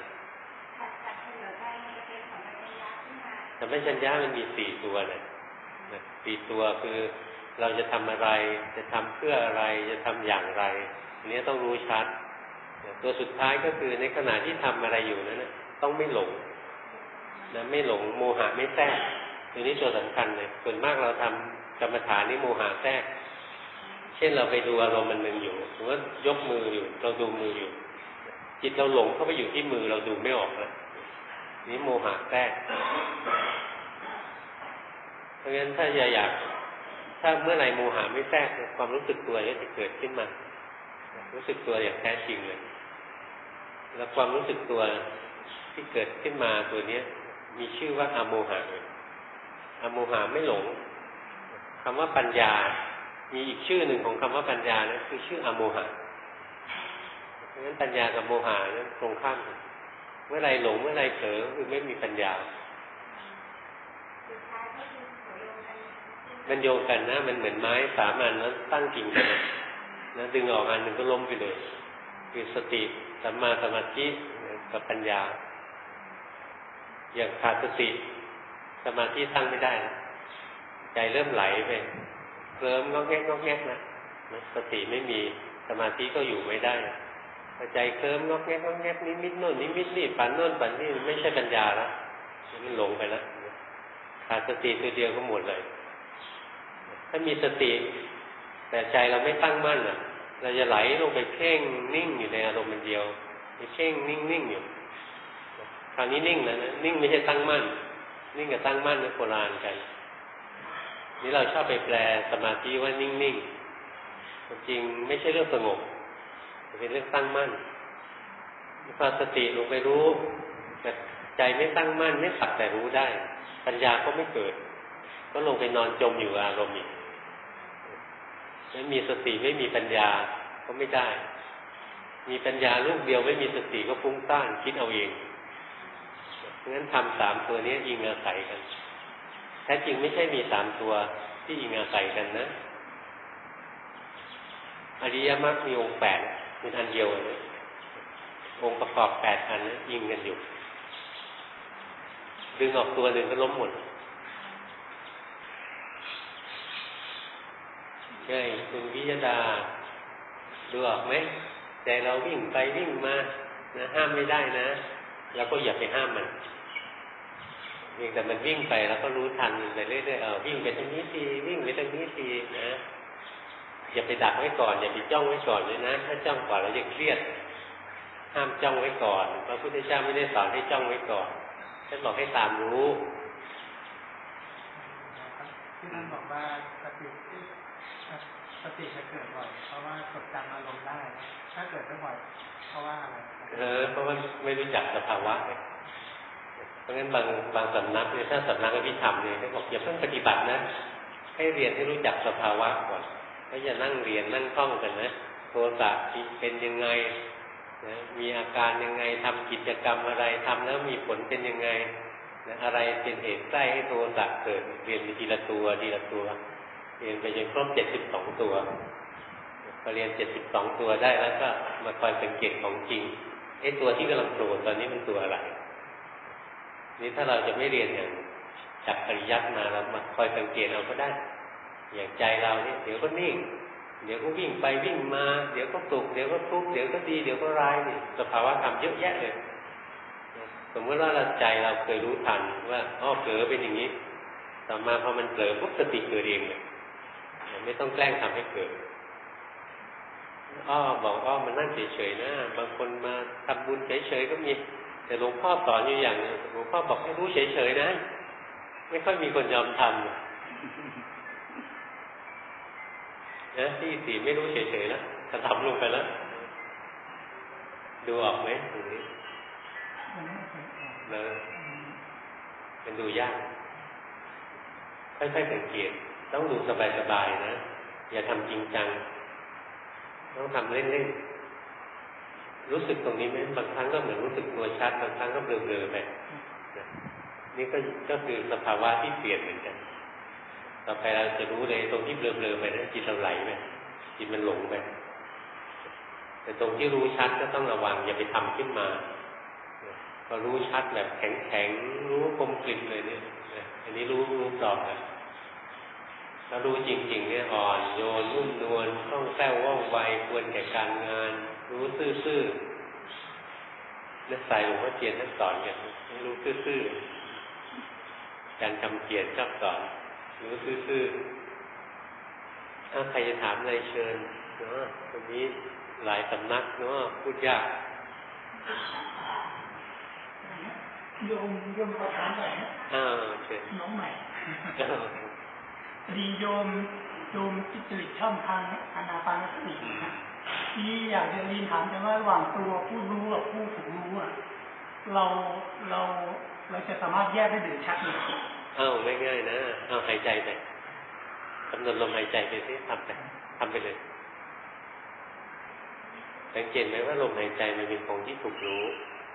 สัมปชัญญะมันมีสี่ตัวนะสี่ตัวคือเราจะทำอะไรจะทำเพื่ออะไรจะทำอย่างไรอันนี้ต้องรู้ชัดตัวสุดท้ายก็คือในขณะที่ทำอะไรอยู่นั้นนะต้องไม่หลงนะไม่หลงโมหะไม่แทรกตัวนี้ตัวสำคัญเลยส่วนมากเราทำกรรมฐานนี่โมหะแทรกเช่นเราไปดูอารมณ์มันหนึ่งอยู่สมมติว่ายกมืออยู่เราดูมืออยู่จิตเราหลงเข้าไปอยู่ที่มือเราดูไม่ออกแล้วนี่โมหะแทรกเพราะงั้นถ้าอยากถ้าเมื่อไหร่โมหะไม่แทรกความรู้สึกตัวนี้จะเกิดขึ้นมารู้สึกตัวอย่างแท้จริงเลยแล้วความรู้สึกตัวที่เกิดขึ้นมาตัวนี้มีชื่อว่าอโมหะเลยอโมหะไม่หลงคำว่าปัญญามีอีกชื่อหนึ่งของคำว่าปัญญานะคือชื่ออโมหะเพราะงั้นปัญญากับโมหะนั้นตรงข้ามกันเมื่อไรหลงเมื่อไรเผลอคือไม่มีปัญญามันโยงกันนะมันเหมือนไม้สามอันนั้นตั้งกิ่งกันนะดึงออกอันหนึ่งก็ล้มไปเลยคือสติสัมมาสมาธิกับปัญญาอย่างขาดสติสมาธิตั้งไม่ได้นะใจเริ่มไหลไปเคลิ้มงอกแงกงอกแงกนะสติไม่มีสมาธิก็อยู่ไม่ได้ใจเคลิ้มงอกแงกงอกแงกนิมิตโน่นนิมิตนี่ปั่นโน่นปั่นนี่ไม่ใช่ปัญญาแล้วมันหลงไปแล้วขาดสติตัวเดียวก็หมดเลยถ้ามีสติแต่ใจเราไม่ตั้งมั่นอ่ะเราจะไหลลงไปเพ่งนิ่งอยู่ในอารมณ์เดียวไปเพ่งนิ่งนิ่งอยู่คราวนี้นิ่งแล้วนะนิ่งไม่ใช่ตั้งมั่นนิ่งกับตั้งมั่นเป็นโบราณกันนี่เราชอบไปแปลสมาธิว่านิ่งนิ่งจริงไม่ใช่เรื่องสงบเป็นเรื่องตั้งมั่นพอสติลงไปรู้แต่ใจไม่ตั้งมั่นไม่สักแต่รู้ได้ปัญญาก็ไม่เกิดก็ลงไปนอนจมอยู่อารมณ์อีกไม่มีสติไม่มีปัญญาก็ไม่ได้มีปัญญาลูกเดียวไม่มีสติก็ฟุ้งซ่านคิดเอาเองเพราะฉะนั้นทำสามตัวนี้อิงอาศัยกันแท้จริงไม่ใช่มีสามตัวที่อิงอาศัยกันนะอริยมรรคมีองค์แปดเป็นอันเดียวเลยองค์ประกอบแปดอันนี้ยิงกันอยู่ดึงออกตัวหนึ่งก็ล้มหมดใช่คุณวิยดาดูออกไหมใจเราวิ่งไปวิ่งมานะห้ามไม่ได้นะแล้วก็อย่าไปห้ามมันเพียงแต่มันวิ่งไปแล้วก็รู้ทันไปเรื่อยๆเออวิ่งไปทางนี้ทีวิ่งไปทางนี้ทีนะอย่าไปดักไว้ก่อนอย่าไปจ้องไว้ก่อนเลยนะถ้าจ้องก่อนแล้วจะเครียดห้ามจ้องไว้ก่อนพระพุทธเจ้าไม่ได้สอนให้จ้องไว้ก่อนท่านบอกให้ตามรู้ที่ท่านบอกว่าสติสติจะเกิดบ่อยเพราะว่าจดจำอารมณ์ได้ถ้าเกิดไม่บ่อยเพราะว่าอะไรเออเพราะว่าไม่รู้จักสภาวะเลยเพราะงั้นบางบางสำนักเนี่ยถ้าสำนักอภิธรรมเนี่ยเขาบอกอย่าเพิ่งปฏิบัตินะให้เรียนให้รู้จักสภาวะก่อนไม่อย่านั่งเรียนนั่งท่องกันนะโทสะเป็นยังไงนะมีอาการยังไงทำกิจกรรมอะไรทำแล้วมีผลเป็นยังไงนะอะไรเป็นเหตุใกล้ให้โทสะเกิดเรียนไปทีละตัวทีละตัวเรียนไปจนครบเจ็ดสิบสองตัวพอเรียนเจ็ดสิบสองตัวได้แล้วก็มาคอยสังเกตของจริงไอ้ตัวที่กำลังโผล่ตอนนี้มันตัวอะไรนี่ถ้าเราจะไม่เรียนอย่างจักปริยัติมาเรามาคอยสังเกตเอาก็ได้อย่างใจเราเนี่ยเดี๋ยวก็นิ่งเดี๋ยวก็วิ่งไปวิ่งมาเดี๋ยวก็สุขเดี๋ยวก็ทุกข์เดี๋ยวก็ดีเดี๋ยวก็ร้ายนี่สภาวะธรรมเยอะแยะเลยสมมติว่าเราใจเราเคยรู้ทันว่าอ้อเผลอเป็นอย่างนี้ต่อมาพอมันเผลอปุ๊บสติเกิดเองเลยไม่ต้องแกล้งทำให้เกิดอ้อบอกอ้อมันนั่งเฉยๆนะบางคนมาทำบุญเฉยๆก็มีแต่หลวงพ่อสอนอยู่อย่างนึงหลวงพ่อบอกให้รู้เฉยๆนะไม่ค่อยมีคนยอมทำนะที่สี่ไม่รู้เฉยๆแล้วกระทำลงไปแล้วดูออกไหมตรงนี้นะมันดูยากค่อยๆสังเกตต้องดูสบายๆนะอย่าทำจริงจังต้องทำเล่นๆรู้สึกตรงนี้ไหมบางครั้งก็เหมือนรู้สึกตัวชัดบางครั้งก็เบลอๆไปนี่ก็ก็คือสภาวะที่เปลี่ยนเหมือนกันต่อไปเราจะรู้เลยตรงที่เบลอๆไปนั้นจิตเราไหลไปจิตมันหลงไปแต่ตรงที่รู้ชัดก็ต้องระวังอย่าไปทำขึ้นมาพอรู้ชัดแบบแข็งๆรู้คมกริบเลยเนี่ยอันนี้รู้รู้ปลอดนะถ้ารู้จริงๆเนี่ยอ่อนโยนนุ่มนวลคล่องแคล่วว่องไวควรแก่การงานรู้ซื่อๆนักสายหลวงพ่อเทียนท่านสอนกันให้รู้ซื่อๆการทำเกียรติชอบสอนรู้ซื่อๆถ้าใครจะถามอะไรเชิญเนาะตรงนี้หลายสำนักเนาะพูดยากโยมโยมขอถามหน่อยนะอ้าวเชิญน้องใหม่ดีโยมโยมจิตริตช่องทางอานาปานสตินะที่อยากจะเรียนถามแต่ว่าระหว่างตัวผู้รู้กับผู้ถูกรู้อ่ะเราเราเราจะสามารถแยกได้เด่นชัดเลยอ้าวไม่ง่ายนะเอาหายใจไปกำหนดลมหายใจไปสิทำไปทำไปเลยสังเกตไหมว่าลมหายใจมันเป็นของที่ถูกรู้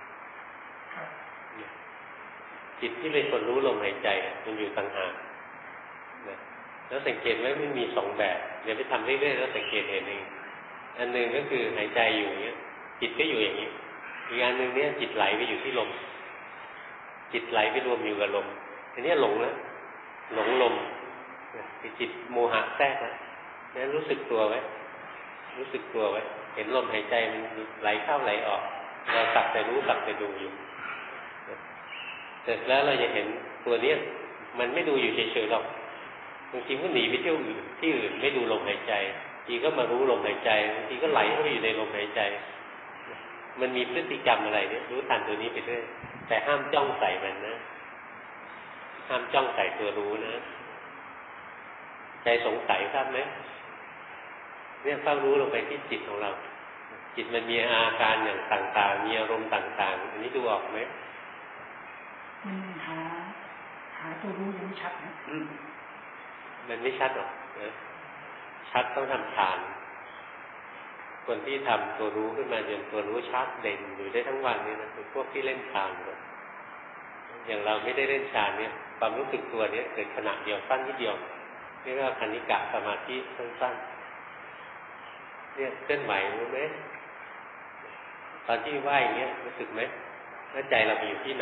จิตที่เป็นคนรู้ลมหายใจมันอยู่ต่างหากนะแล้วสังเกตไหมมันมีสองแบบเดี๋ยวไปทำเรื่อยๆแล้วสังเกตเห็นเองอันหนึ่งก็คือหายใจอยู่อย่างเงี้ยจิตก็อยู่อย่างนี้อีกอันหนึ่งเนี่ยจิตไหลไปอยู่ที่ลมจิตไหลไปรวมอยู่กับลมอันนี้หลงแล้วหลงลมคือจิตโมหะแทรกแล้วนั้นรู้สึกตัวไว้รู้สึกตัวไว้เห็นลมหายใจมันไหลเข้าไหลออกเราสักแต่รู้สักแต่ดูอยู่เสร็จแล้วเราจะเห็นตัวเนี้ยมันไม่ดูอยู่เฉยๆหรอกบางทีก็หนีไปเที่ยวอื่นที่อื่นไม่ดูลมหายใจทีก็มารู้ลมหายใจบางทีก็ไหลเข้าไปอยู่ในลมหายใจมันมีพฤติกรรมอะไรเนี่ยรู้ทันตัวนี้ไปด้วยแต่ห้ามจ้องใส่มันนะห้ามจ้องใส่ตัวรู้นะใจสงสัยทราบไหมเนี่ยเฝ้ารู้ลงไปที่จิตของเราจิตมันมีอาการอย่างต่างๆมีอารมณ์ต่างๆอันนี้ดูออกไหมมันหาหาตัวรู้ยังไม่ชัดนะมันไม่ชัดหรอกนะชัดต้องทำฌานคนที่ทำตัวรู้ขึ้นมาจนตัวรู้ชัดเด่นอยู่ได้ทั้งวันนี่นะคือพวกที่เล่นฌานเลยอย่างเราไม่ได้เล่นฌานเนี่ยความรู้สึกตัวเนี่ยเกิดขณะเดียวสั้นนิดเดียวเรียกว่าคณิกะสมาธิสั้นๆเนี่ยเคลื่อนไหวรู้ไหมตอนที่ไหวอย่างเงี้ยรู้สึกไหมว่าใจเราไปอยู่ที่ไหน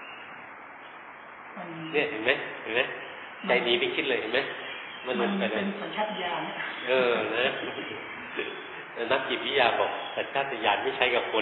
เนี่ยเห็นไหมเห็นไหมใจหนีไปคิดเลยเห็นไหมมันหลุดไปเลยเป็นสัญชาตญาณเออนะนักจิตวิทยาบอกสัญชาตญาณไม่ใช่กับคน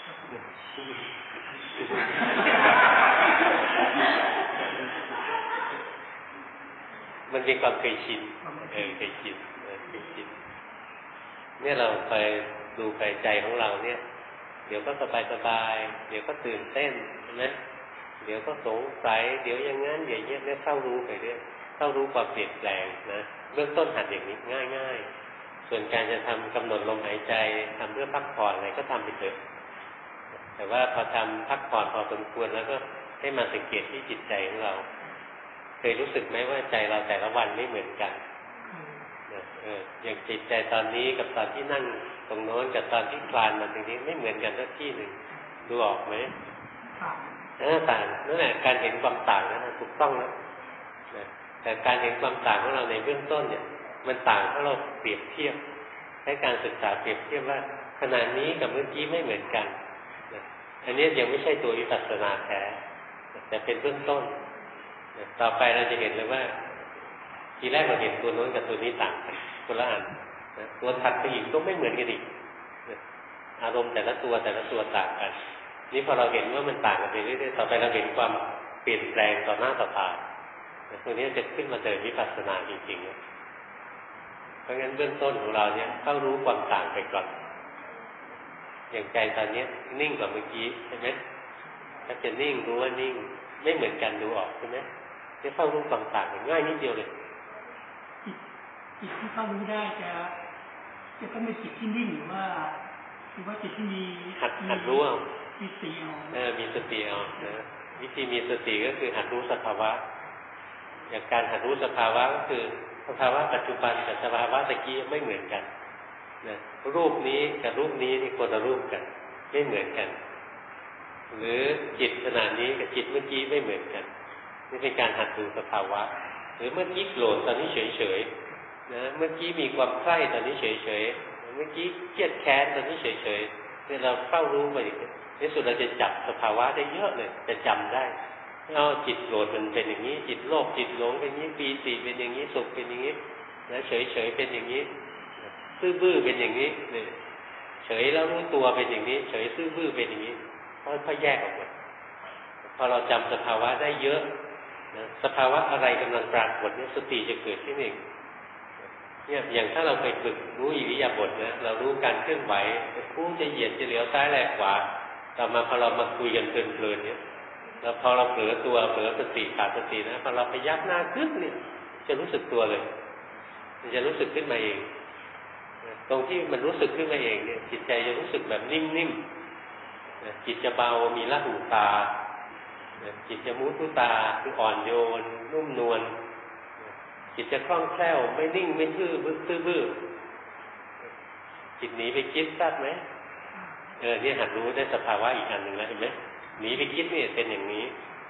มันเป็นความเคยชินเออเคยชินเคยชินเนี่ยเราไปดูไปใจของเราเนี่ยเดี๋ยวก็สบายสบายเดี๋ยวก็ตื่นเต้นใช่ไหมเดี๋ยวก็สงสัยเดี๋ยวอย่างงั้นอย่างเงี้ยเนี่ยเข้ารู้ไปเรื่อยเข้ารู้ความเปลี่ยนแปลงนะเบื้องต้นหัดอย่างนี้ง่ายๆส่วนการจะทำกำหนดลมหายใจทำเพื่อพักผ่อนอะไรก็ทำไปเถอะแต่ว่าพอทำพักผ่อนพอสมควรแล้วก็ให้มาสังเกตที่จิตใจของเราเคยรู้สึกไหมว่าใจเราแต่ละวันไม่เหมือนกันเอออย่างจิตใจตอนนี้กับตอนที่นั่งตรงโน้นกับตอนที่คลานมาตรงนี้ไม่เหมือนกันสักที่หนึ่งดูออกไหมเออต่างนั่นแหละการเห็นความต่างนั้นถูกต้องแล้วแต่การเห็นความต่างของเราในเบื้องต้นเนี่ยมันต่างเพราะเราเปรียบเทียบให้การศึกษาเปรียบเทียบว่าขณะนี้กับเมื่อกี้ไม่เหมือนกันอันนี้ยังไม่ใช่ตัววิปัสสนาแท้แต่เป็นเบื้องต้นต่อไปเราจะเห็นเลยว่าทีแรกเราเห็นตัวโน้นกับตัวนี้ต่างกันคนละอันตัวถัดไปอีกก็ไม่เหมือนกันอีกอารมณ์แต่ละตัวแต่ละตัวต่างกันนี่พอเราเห็นว่ามันต่างกันไปเรื่อยๆต่อไปเราเห็นความเปลี่ยนแปลงต่อหน้าต่อตาตัวนี้จะขึ้นมาเดินวิปัสสนาจริงๆเพราะงั้นเบื้องต้นของเราเนี่ยเข้ารู้ความต่างไปก่อนอย่างใจตอนนี้นิ่งกว่าเมื่อกี้ใช่ไหมถ้าจะนิ่งรู้ว่านิ่งไม่เหมือนกันดูออกใช่ไหมจะเข้ารู้ความต่างง่ายนิดเดียวเลยจิตที่เข้ารู้ได้จะจะต้องเป็นจิตที่นิ่งหรือว่าหรือว่าจิตที่มีหัดหัดรู้เอามีสติเอาเออมีสติเอานะวิธีมีสติก็คือหัดรู้สภาวะอย่างการหัดรู้สภาวะก็คือสภาวะปัจจุบันกับสภาวะตะกี้ไม่เหมือนกันนะรูปนี้กับรูปนี้นี่คนละรูปกันไม่เหมือนกันหรือจิตขณะนี้กับจิตเมื่อกี้ไม่เหมือนกันนี่เป็นการหัดดูสภาวะหรือเมื่อกี้โกรธตอนนี้เฉยๆนะเมื่อกี้มีความใคร่ตอนนี้เฉยๆเมื่อกี้เครียดแค้นตอนนี้เฉยๆเนี่ยเราเฝ้ารู้ไปในสุดเราจะจับสภาวะได้เยอะเลยจะจำได้เอาจิตโกรธมันเป็นอย่างนี้จิตโลภจิตหลงเป็นอย่างนี้ปีติเป็นอย่างนี้สุขเป็นอย่างนี้นะเฉยๆเป็นอย่างนี้ซื่อๆเป็นอย่างนี้เนี่ยเฉยแล้วรู้ตัวเป็นอย่างนี้เฉยซื่อๆเป็นอย่างนี้ค่อยๆแยกออกมาพอเราจำสภาวะได้เยอะนะสภาวะอะไรกำลังปรากฏเนี่ยสติจะเกิดขึ้นเองเนี่ยอย่างถ้าเราไปฝึกรู้อิริยาบถนะเรารู้การเคลื่อนไหวจะคู่จะเหยียดจะเหลียวซ้ายแลขวาต่อมาพอเรามาคุยกันเพลินๆเนี่ยแล้วพอเราเผลอตัวเผลอสติขาดสตินะพอเราพยักหน้าคึกเนี่ยจะรู้สึกตัวเลยมันจะรู้สึกขึ้นมาเองตรงที่มันรู้สึกขึ้นมาเองเนี่ยจิตใจจะรู้สึกแบบนิ่มๆจิตจะเบามีละหูตาจิตจะมุทุตาคืออ่อนโยนนุ่มนวลจิตจะคล่องแคล่วไม่นิ่งไม่ทื่อบื้อบื้อจิตหนีไปคิดทราบไหมเออเนี่ยหัดรู้ได้สภาวะอีกอันหนึ่งแล้วเห็นไหมหนีไปคิดนี่เป็นอย่างนี้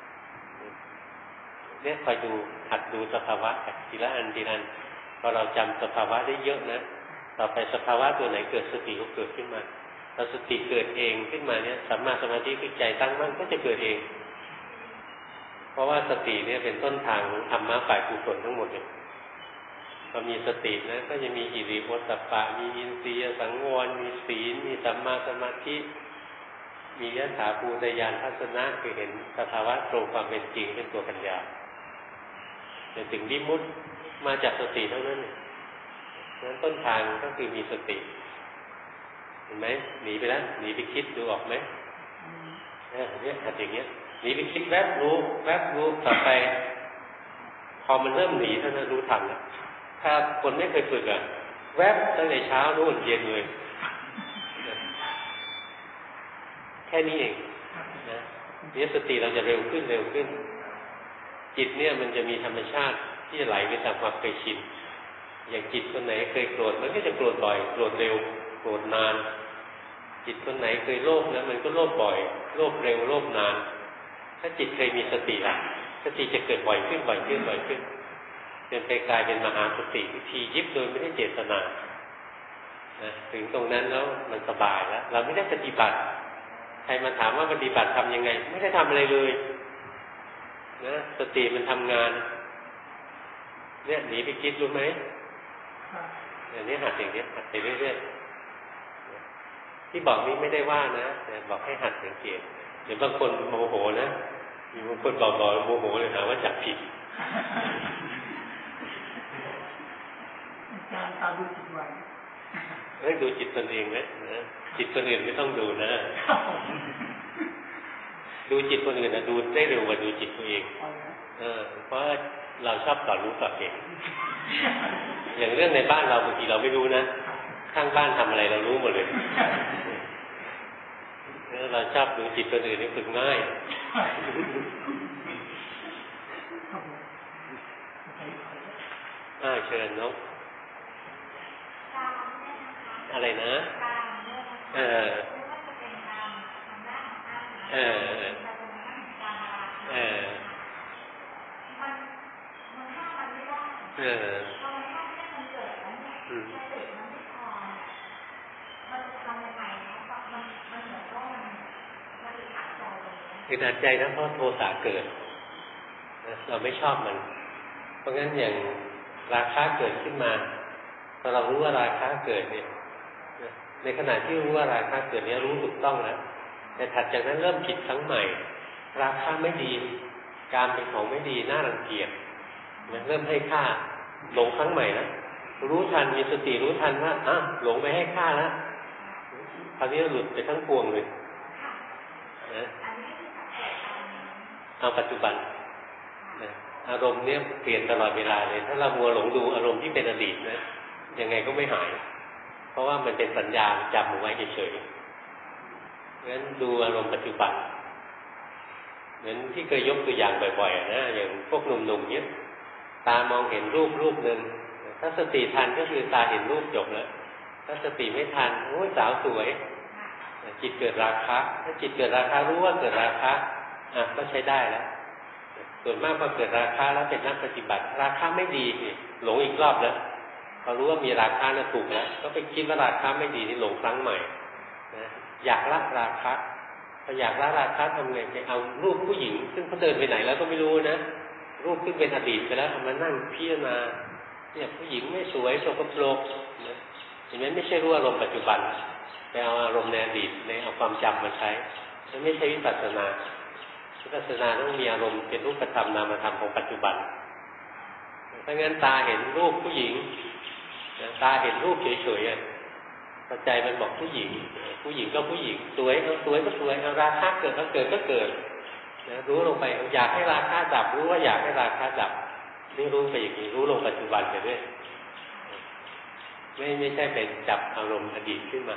เนี่ยคอยดูหัดดูสภาวะทีละอันทีละอันพอเราจำสภาวะได้เยอะนะต่อไปสภาวะตัวไหนเกิดสติก็เกิดขึ้นมาพอสติเกิดเองขึ้นมาเนี่ยสัมมาสมาธิคือใจตั้งมั่นก็จะเกิดเองเพราะว่าสติเนี่ยเป็นต้นทางของธรรมะฝ่ายกุศลทั้งหมดเลยพอมีสตินะก็จะมีหิริโอตตัปปะมีอินทรียสังวรมีศีลมีสัมมาสมาธิมียถาภูตญาณทัศนะคือเห็นสภาวะตรงความเป็นจริงเป็นตัวปัญญาแต่ถึงวิมุตติมาจากสติเท่านั้นนั้นต้นทางก็คือมีสติเห็นไหมหนีไปแล้วหนีไปคิดดูออกไหมเนี่ยเนี่ยหัดอย่างเงี้ยหนีไปคิดแวบรู้แวบรู้ต่อไปพอมันเริ่มหนีเท่านั้นรู้ทันแล้วถ้าคนไม่เคยฝึกอ่ะแวบตั้งแต่เช้านู่นเย็นเลยแค่นี้เองนะนี่สติเราจะเร็วขึ้นเร็วขึ้นจิตเนี่ยมันจะมีธรรมชาติที่จะไหลไปตามความเคยชินอย่างจิตคนไหนเคยโกรธมันก็จะโกรธบ่อยโกรธเร็วโกรธนานจิตคนไหนเคยโลภนะมันก็โลภบ่อยโลภเร็วโลภนานถ้าจิตเคยมีสติอ่ะสติจะเกิดบ่อยขึ้นบ่อยขึ้นบ่อยขึ้นจนไปกลายเป็นมหาสติวิธียิบโดยไม่ได้เจตนานะถึงตรงนั้นแล้วมันสบายแล้วเราไม่ได้ปฏิบัติใครมาถามว่าปฏิบัติทำยังไงไม่ได้ทำอะไรเลยนะสติมันทำงานเนี่ยหนีไปคิดรู้ไหมอย่างนี้หัดอย่างนี้หัดไปเรื่อยๆที่บอกนี้ไม่ได้ว่านะแต่บอกให้หัดสังเกตเดี๋ยวบางคนโมโหนะมีบางคนบอกบอกโมโหเลยหาว่าจับผิดการตาดูจิตไว้เฮ้ยดูจิตตนเองไหมนะจิตคนอื่นไม่ต้องดูนะดูจิตคนอื่นนะดูได้เร็วกว่าดูจิตตัวเองเออเพราะเราชอบต่อรู้ต่อเก่งอย่างเรื่องในบ้านเราบางทีเราไม่รู้นะข้างบ้านทำอะไรเรารู้หมดเลยแล้วเราชอบดูจิตคนอื่นนี่ฝึกง่ายอ่าเชิญน้องอะไรนะเออเออเออเออคือดัดใจนะเพราะโทสะเกิดเราไม่ชอบมันเพราะงั้นอย่างราคะเกิดขึ้นมาพอเรารู้ว่าราคะเกิดเนี่ยในขณะที่รู้ว่าราคะเกิดเนี่ยรู้ถูกต้องแล้วแต่ถัดจากนั้นเริ่มผิดครั้งใหม่ราคะไม่ดีการเป็นของไม่ดีน่ารังเกียจเริ่มให้ค่าหลงครั้งใหม่นะรู้ทันมีสติรู้ทันว่าอ้าวหลงไปให้ค่าแล้วคราวนี้หลุดไปทั้งปวงเลยนะเอาปัจจุบันนะอารมณ์เนี้ยเปลี่ยนตลอดเวลาเลยถ้าเรามัวหลงดูอารมณ์ที่เป็นอดีตนะยังไงก็ไม่หายเพราะว่ามันเป็นสัญญาจำเอาไว้เฉยๆงั้นดูอารมณ์ปัจจุบันเหมือนที่เคยยกตัวอย่างบ่อยๆนะอย่างพวกหนุ่มๆเนี้ยตามองเห็นรูปรูปหนึ่งถ้าสติทันก็คือตาเห็นรูปจบแล้วถ้าสติไม่ทันโอ้ยสาวสวยจิตเกิดราคะถ้าจิตเกิดราคะรู้ว่าเกิดราคะอ่ะก็ใช้ได้แล้วส่วนมากพอเกิดราคะแล้วเป็นนักปฏิบัติราคะไม่ดีนี่หลงอีกรอบแล้วพอรู้ว่ามีราคะน่ะถูกแล้วก็ไปคิดว่าราคะไม่ดีนี่หลงครั้งใหม่นะอยากละราคะพออยากละราคะทำไงไปเอารูปผู้หญิงซึ่งเขาเดินไปไหนแล้วก็ไม่รู้นะรูปซึ่งเป็นอดีตไปแล้วเอามานั่งพิจารณาเนี่ยผู้หญิงไม่สวยโสโครกนะอย่างนั้นไม่ใช่รู้อารมณ์ปัจจุบันไปเอาอารมณ์ในอดีตในเอาความจำมาใช้มันไม่ใช่วิปัสสนาวิปัสสนาต้องมีอารมณ์เป็นรูปธรรมนามธรรมของปัจจุบันถ้างั้นตาเห็นรูปผู้หญิงตาเห็นรูปเฉยๆปัจจัยมันบอกผู้หญิงผู้หญิงก็ผู้หญิงสวยเอาสวยก็สวยเอาราคะเกิดก็เกิดก็เกิดนะรู้ลงไปอยากให้ราคะดับรู้ว่าอยากให้ราคะดับนี่รู้ไปอย่างนี้รู้ลงปัจจุบันไปด้วยไม่ไม่ใช่เป็นจับอารมณ์อดีตขึ้นมา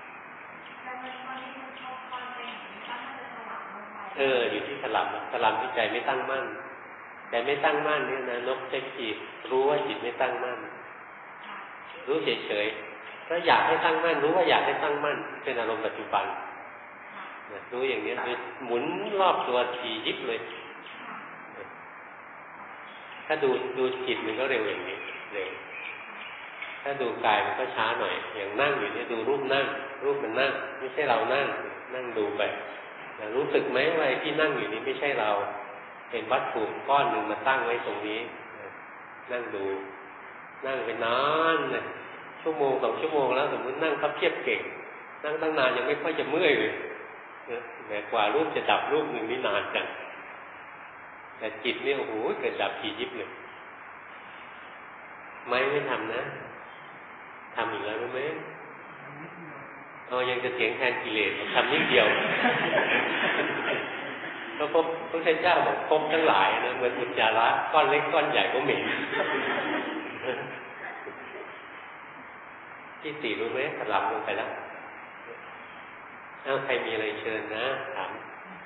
เอออยู่ที่สลับสลับที่ใจไม่ตั้งมั่นแต่ไม่ตั้งมั่นนี่นะนกเช็คจิตรู้ว่าจิตไม่ตั้งมั่นรู้เฉยๆถ้าอยากให้ตั้งมั่นรู้ว่าอยากให้ตั้งมั่นเป็นอารมณ์ปัจจุบันรู้อย่างนี้คือหมุนรอบตัวทียิบเลยถ้าดูดูจิตมันก็เร็วอย่างนี้เร็วถ้าดูกายมันก็ช้าหน่อยอย่างนั่งอยู่นี่ดูรูปนั่งรูปมันนั่งไม่ใช่เรานั่งนั่งดูไปรู้สึกไหมว่าไอ้ที่นั่งอยู่นี้ไม่ใช่เราเป็นวัตถุก้อนหนึ่งมาตั้งไว้ตรงนี้นั่งดูนั่งไปนานเลยชั่วโมงสองชั่วโมงแล้วสมมตินั่งพับเพียบเก่งนั่งตั้งนานยังไม่ค่อยจะเมื่อยเลยแม้กว่ารูปจะดับรูปหนึ่งนี่นานจังแต่จิตนี่โอ้โหเกิดดับทียิบเลยไม่ไม่ทำนะทำอีกแล้วรู้ไหมเอายังจะเถียงแทนกิเลสทำนิดเดียวพระพุทธเจ้าบอกพบทั้งหลายนะเหมือนอุจจาระก้อนเล็กก้อนใหญ่ก็เหม็นที่สี่รู้ไหมถลำลงไปแล้วเอาใครมีอะไรเชิญนะถาม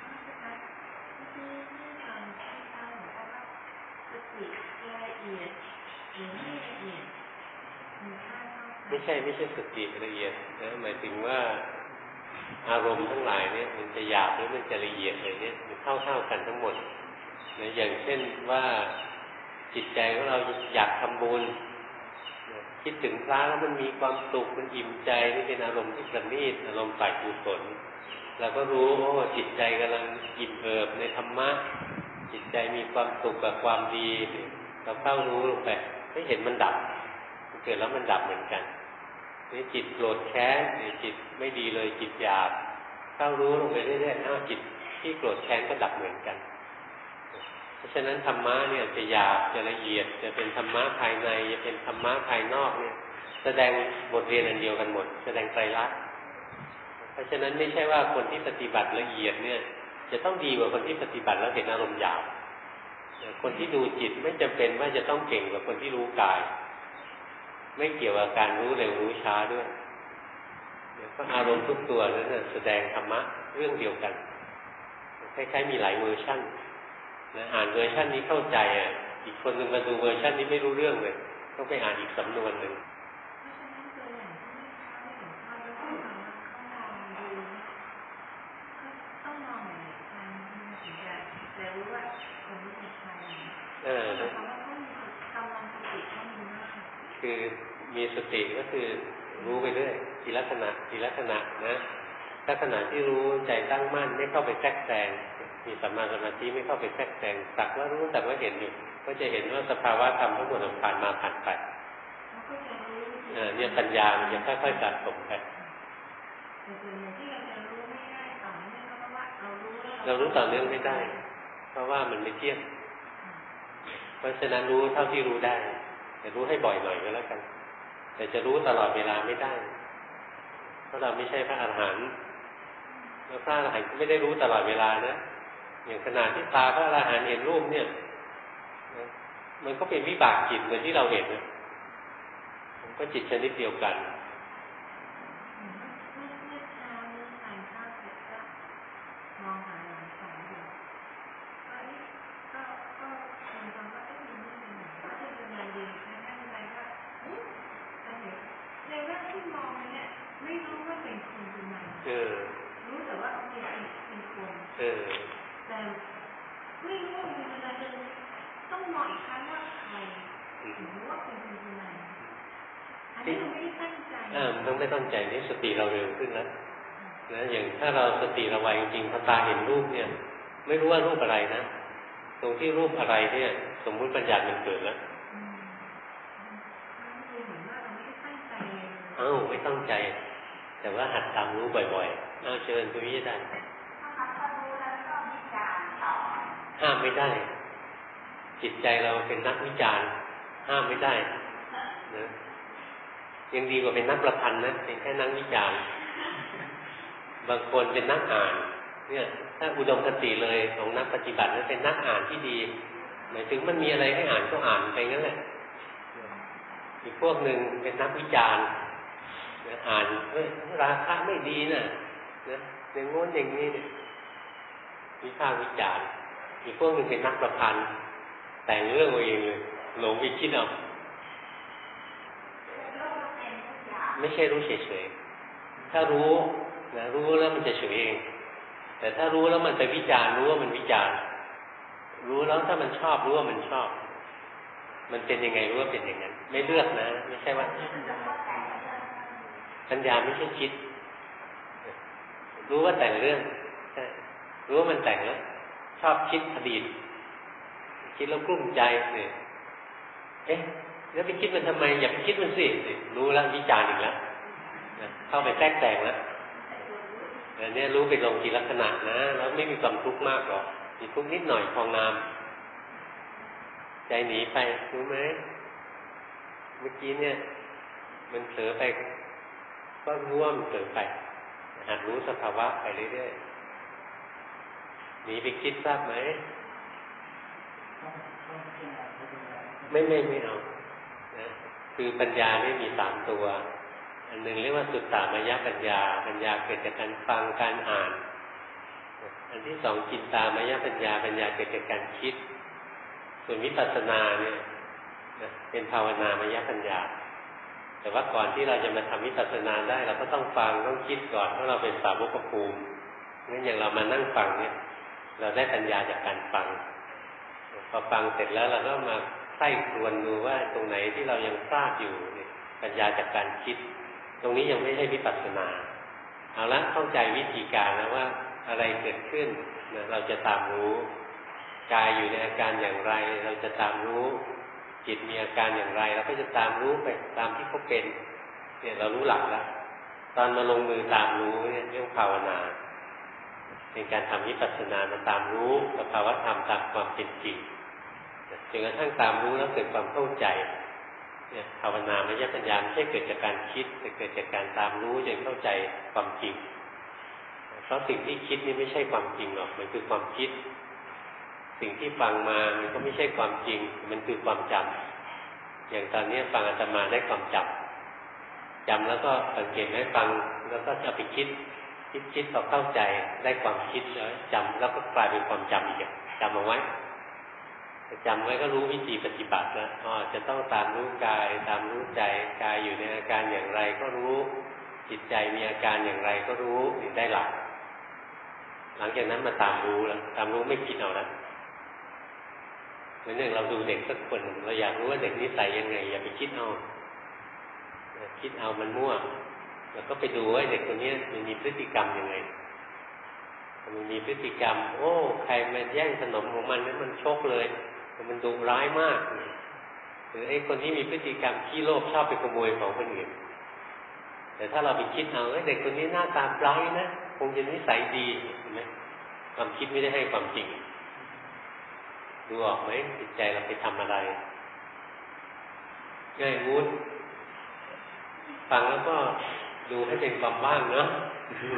ไม่ใช่ไม่ใช่สติละเอียดนะหมายถึงว่าอารมณ์ทั้งหลายเนี่ยมันจะหยาบหรือมันจะละเอียดอะไรเนี่ยมันเท่าเท่ากันทั้งหมดนะอย่างเช่นว่าจิตใจของเราอยากทำบุญทคิดถึงพระแล้วมันมีความสุขมันอิ่มใจนี่เป็นอารมณ์ที่ประณีตอารมณ์ฝ่ายกุศลเราก็รู้ว่าจิตใจกำลังอิ่มเอิบในธรรมะจิตใจมีความสุขกับความดีเราเข้ารู้ลงไปไม่เห็นมันดับมันเกิดแล้วมันดับเหมือนกันนี่จิตโกรธแค้นหรือจิตไม่ดีเลยจิตหยาบเข้ารู้ลงไปเรื่อยๆอ้าวจิตที่โกรธแค้นก็ดับเหมือนกันเพราะฉะนั้นธรรมะเนี่ยจะหยาบจะละเอียดจะเป็นธรรมะภายในจะเป็นธรรมะภายนอกเนี่ยแสดงบทเรียนอันเดียวกันหมดแสดงไตรลักษณ์เพราะฉะนั้นไม่ใช่ว่าคนที่ปฏิบัติละเอียดเนี่ยจะต้องดีกว่าคนที่ปฏิบัติแล้วเห็นอารมณ์หยาบคนที่ดูจิตไม่จำเป็นว่าจะต้องเก่งกว่าคนที่รู้กายไม่เกี่ยวกับการรู้เร็วรู้ช้าด้วยเพราะอารมณ์ทุกตัวนั้นนะแสดงธรรมะเรื่องเดียวกันคล้ายๆมีหลายเวอร์ชันนะอ่านเวอร์ชันนี้เข้าใจอ่ะอีกคนหนึ่งมาดูเวอร์ชันนี้ไม่รู้เรื่องเลยต้องไปอ่านอีกสำนวนหนึ่งเออคือมีสติก็คือรู้ไปเรื่อยทีละขณะทีละขณะนะถ้าขณะที่รู้ใจตั้งมั่นไม่เข้าไปแทรกแซงมีสัมมาสมาธิไม่เข้าไปแทรกแซงสักว่ารู้แต่ว่าเห็นอยู่ก็จะเห็นว่าสภาวะธรรมทั้งหมดมันผ่านมาผ่านไปเออเนี่ยปัญญามันจะค่อยๆสะสมไปเรารู้ต่อเนื่องไม่ได้เพราะว่ามันไม่เที่ยงเพราะฉะนั้นรู้เท่าที่รู้ได้แต่รู้ให้บ่อยหน่อยก็แล้วกันแต่จะรู้ตลอดเวลาไม่ได้เพราะเราไม่ใช่พระอรหันต์แล้วพระอรหันต์ไม่ได้รู้ตลอดเวลานะอย่างขนาดที่ตาพระอรหันต์เห็นรูปเนี่ยมันก็เป็นวิบากจิตเหมือนที่เราเห็นนะมันก็จิตชนิดเดียวกันเออรู้แต่ว่าเป็นเป็นคนเออแต่ไม่รู้ว่าเป็นอะไรเลยต้องมองอีกครั้งว่าใครถึงรู้ว่าเป็นคนคนไหนอันนี้เราไม่ได้ตั้งใจอ่ามันต้องไม่ตั้งใจนี่สติเราเร็วขึ้นแล้วนะอย่างถ้าเราสติเราไวจริงๆพอตาเห็นรูปเนี่ยไม่รู้ว่ารูปอะไรนะตรงที่รูปอะไรเนี่ยสมมุติปัญญามันเกิดแล้วอ้าวไม่ตั้งใจแต่ว่าหัดตามรู้บ่อยๆเอาเชิญตรงนี้ได้ห้ามไม่ได้จิตใจเราเป็นนักวิจารณ์ห้ามไม่ได้นะยังดีกว่าเป็นนักประพันธ์นะเป็นแค่นักวิจารณ์บางคนเป็นนักอ่านเนี่ยถ้าอุดมคติเลยของนักปฏิบัตินั้นเป็นนักอ่านที่ดีหมายถึงมันมีอะไรให้อ่านก็อ่านไปงั้นแหละอีกพวกหนึ่งเป็นนักวิจารณ์อ่านเฮ้ยราคาไม่ดีน่ะนะอย่างโน้นอย่างนี้เนี่ยวิพากษ์วิจารณ์อีกพวกหนึ่งเป็นนักประพันธ์แต่งเรื่องเอาเองเลยหลงไปคิดเอาไม่ใช่รู้เฉยๆถ้ารู้นะรู้แล้วมันจะเฉยเองแต่ถ้ารู้แล้วมันไปวิจารณ์รู้ว่ามันวิจารณ์รู้แล้วถ้ามันชอบรู้ว่ามันชอบมันเป็นยังไงรู้ว่าเป็นอย่างนั้นไม่เลือกนะไม่ใช่ว่าปัญญาไม่ใช่คิดรู้ว่าแต่งเรื่องใช่รู้ว่ามันแต่งแล้วชอบคิดอดีตคิดแล้วกลุ้มใจเนี่ยเอ๊ะแล้วไปคิดมันทำไมอย่าไปคิดมันสิรู้แล้ววิจารณ์อีกแล้วเข้าไปแทรกแต่งแล้วแต่เนี่ยรู้ไปลงทีละขณะนะแล้วไม่มีความทุกข์มากหรอกมีทุกข์นิดหน่อยพองนามใจหนีไปรู้ไหมเมื่อกี้เนี่ยมันเผลอไปก็รู้ว่ามันเผลอไปหัดรู้สภาวะไปเรื่อยๆหนีไปคิดทราบไหมไม่ไม่ไม่เอานะคือปัญญาไม่มีสามตัวอันหนึ่งเรียกว่าสุตตามยปัญญาปัญญาเกิดจากการฟังการอ่านอันที่สองจิตตามยปัญญาปัญญาเกิดจากการคิดส่วนวิปัสสนาเนี่ยเป็นภาวนามยปัญญาแต่ว่าก่อนที่เราจะมาทำวิปัสสนาได้เราก็ต้องฟังต้องคิดก่อนเพราะเราเป็นสาวกภูมิงั้นอย่างเรามานั่งฟังเนี่ยเราได้ปัญญาจากการฟังพอฟังเสร็จแล้วเราก็มาใคร่ครวญดูว่าตรงไหนที่เรายังพลาดอยู่เนี่ยปัญญาจากการคิดตรงนี้ยังไม่ใช่วิปัสสนาเอาละเข้าใจวิธีการแล้วว่าอะไรเกิดขึ้นเราจะตามรู้กายอยู่ในอาการอย่างไรเราจะตามรู้จิตมีอาการอย่างไรเราก็จะตามรู้ไปตามที่เขาเป็นเนี่ยเรารู้หลักแล้วตอนมาลงมือตามรู้เนี่ยเรื่องภาวนาเป็นการทำวิปัสสนามาตามรู้สภาวะธรรมตามความเป็นจริงจนกระทั่งตามรู้แล้วเกิดความเข้าใจเนี่ยภาวนาไม่ใช่ปัญญาไม่ใช่เกิดจากการคิดแต่เกิดจากการตามรู้จนเข้าใจความจริงเพราะสิ่งที่คิดนี่ไม่ใช่ความจริงหรอกมันคือความคิดสิ่งที่ฟังมามันก็ไม่ใช่ความจริงมันคือความจำอย่างตอนนี้ฟังอาตมาได้ความจำจำแล้วก็สังเกตไหมฟังแล้วก็จะไปคิดคิดคิดพอเข้าใจได้ความคิดแล้วจำแล้วก็กลายเป็นความจำอีกจำเอาไว้จำไว้ก็รู้วิธีปฏิบัติแล้วอ๋อจะต้องตามรู้กายตามรู้ใจกายอยู่ในอาการอย่างไรก็รู้จิตใจมีอาการอย่างไรก็รู้นี่ได้หลักหลังจากนั้นมาตามรู้แล้วตามรู้ไม่คิดเอาแล้วเหมือนอย่างเราดูเด็กสักคนเราอยากรู้ว่าเด็กนิสัยยังไงอย่าไปคิดเอาคิดเอามันมั่วแล้วก็ไปดูว่าเด็กคนนี้มันมีพฤติกรรมยังไงมันมีพฤติกรรมโอ้ใครมาแย่งขนมของมันนั้นมันชกเลยมันดูร้ายมากหรือไอ้คนที่มีพฤติกรรมขี้โลภชอบไปขโมยของคนอื่นแต่ถ้าเราไปคิดเอาเด็กคนนี้หน้าตาไร้นะคงจะนิสัยดีเห็นไหมความคิดไม่ได้ให้ความจริงดูออกไหมจิตใจเราไปทำอะไรง่ายงูดฟังแล้วก็ดูให้เป็นความว่างเนาะคือ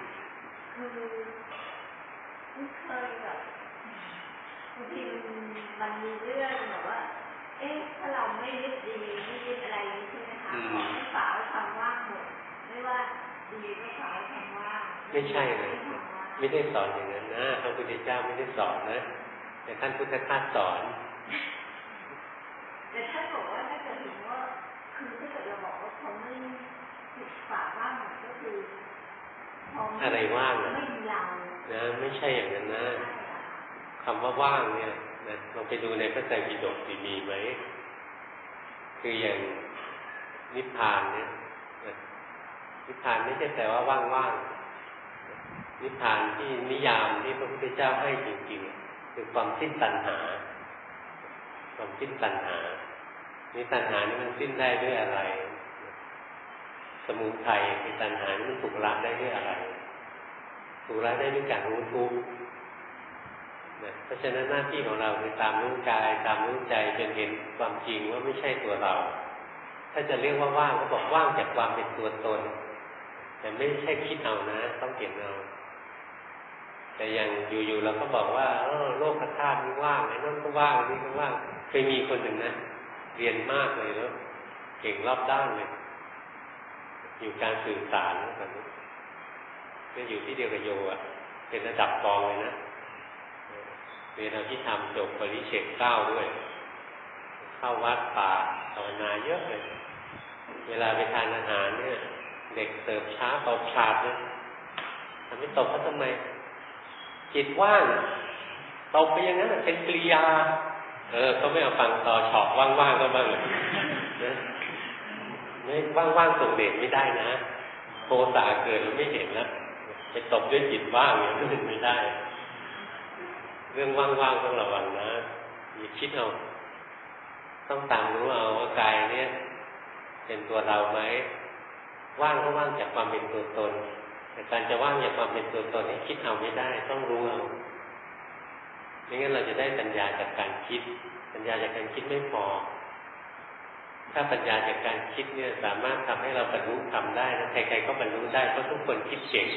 ไม่เคยแบบบางทีมันมีเรื่องแบบว่าเอ๊ะถ้าเราไม่ยึดดีไม่ยึดอะไรใช่ไหมคะขอให้ฝาไว้ความว่างหมดไม่ว่าดีก็ฝาไว้ความว่างไม่ใช่เลยไม่ได้สอนอย่างนั้นนะพระพุทธเจ้าไม่ได้สอนนะแต่ท่านพุทธทาสสอนแต่ท่านบอกว่าถ้าเกิดถึงว่าคือถ้าเกิดเราบอกว่าเขาไม่ติดฝาว่างหมดก็คืออะไรว่างนะไม่มีเรานะไม่ใช่อย่างนั้นนะคำว่าว่างเนี่ยนะลองไปดูในพระไตรปิฎกดีมีไหมคืออย่างนิพพานเนี่ยนิพพานไม่ใช่แต่ว่าว่างๆนิพพานที่นิยามที่พระพุทธเจ้าให้จริงๆคือความสิ้นตัณหาความสิ้นตัณหานี่ตัณหานี่มันสิ้นได้ด้วยอะไรสมุทัยในตัณหานี่มันถูกละได้ด้วยอะไรถูกละได้ด้วยการรู้ทุกข์เพราะฉะนั้นหน้าที่ของเราคือตามรู้กายตามรู้ใจจนเห็นความจริงว่าไม่ใช่ตัวเราถ้าจะเรียกว่าว่างก็บอกว่างจากความเป็นตัวตนแต่ไม่ใช่คิดเอานะต้องเห็นเอาแต่อย่างอยู่ๆเราก็บอกว่าเออโลกธาตุนี่ว่างไอ้นั่นก็ว่างนี่ก็ว่างเคยมีคนหนึ่งนะเรียนมากเลยแล้วเก่งรอบด้านเลยอยู่การสื่อสารแบบนี้ก็อยู่ที่เดียวกับโยอ่ะเป็นระดับกองเลยนะเรียนเอาที่ทำจบปริเชกเก้าด้วยเข้าวัดป่าภาวนาเยอะเลยเวลาไปทานอาหารเนี่ยเด็กเสิร์ฟช้าตบฉาดเลยทำไม่ตบเขาทำไมจิตว่างตบไปอย่างนั้นเป็นกริยาเออเขาไม่เอาฟังต่อฉอกว่างๆก็บ้างเลยนะไม่ว่างๆส่งเดชไม่ได้นะโทสะเกิดเราไม่เห็นแล้วไปตบด้วยจิตว่างอย่างนี้ไม่ได้เรื่องว่างๆต้องระวังนะอย่าคิดเอาต้องตามรู้เอาว่ากายเนี่ยเป็นตัวเราไหมว่างก็ว่างจากความเป็นตัวตนแต่การจะว่างจากความเป็นตัวตนนี่คิดเอาไม่ได้ต้องรู้เอาไม่งั้นเราจะได้ปัญญาจากการคิดปัญญาจากการคิดไม่พอถ้าปัญญาจากการคิดเนี่ยสามารถทำให้เราบรรลุธรรมได้นะใครๆก็บรรลุได้เพราะทุกคนคิดเก่ง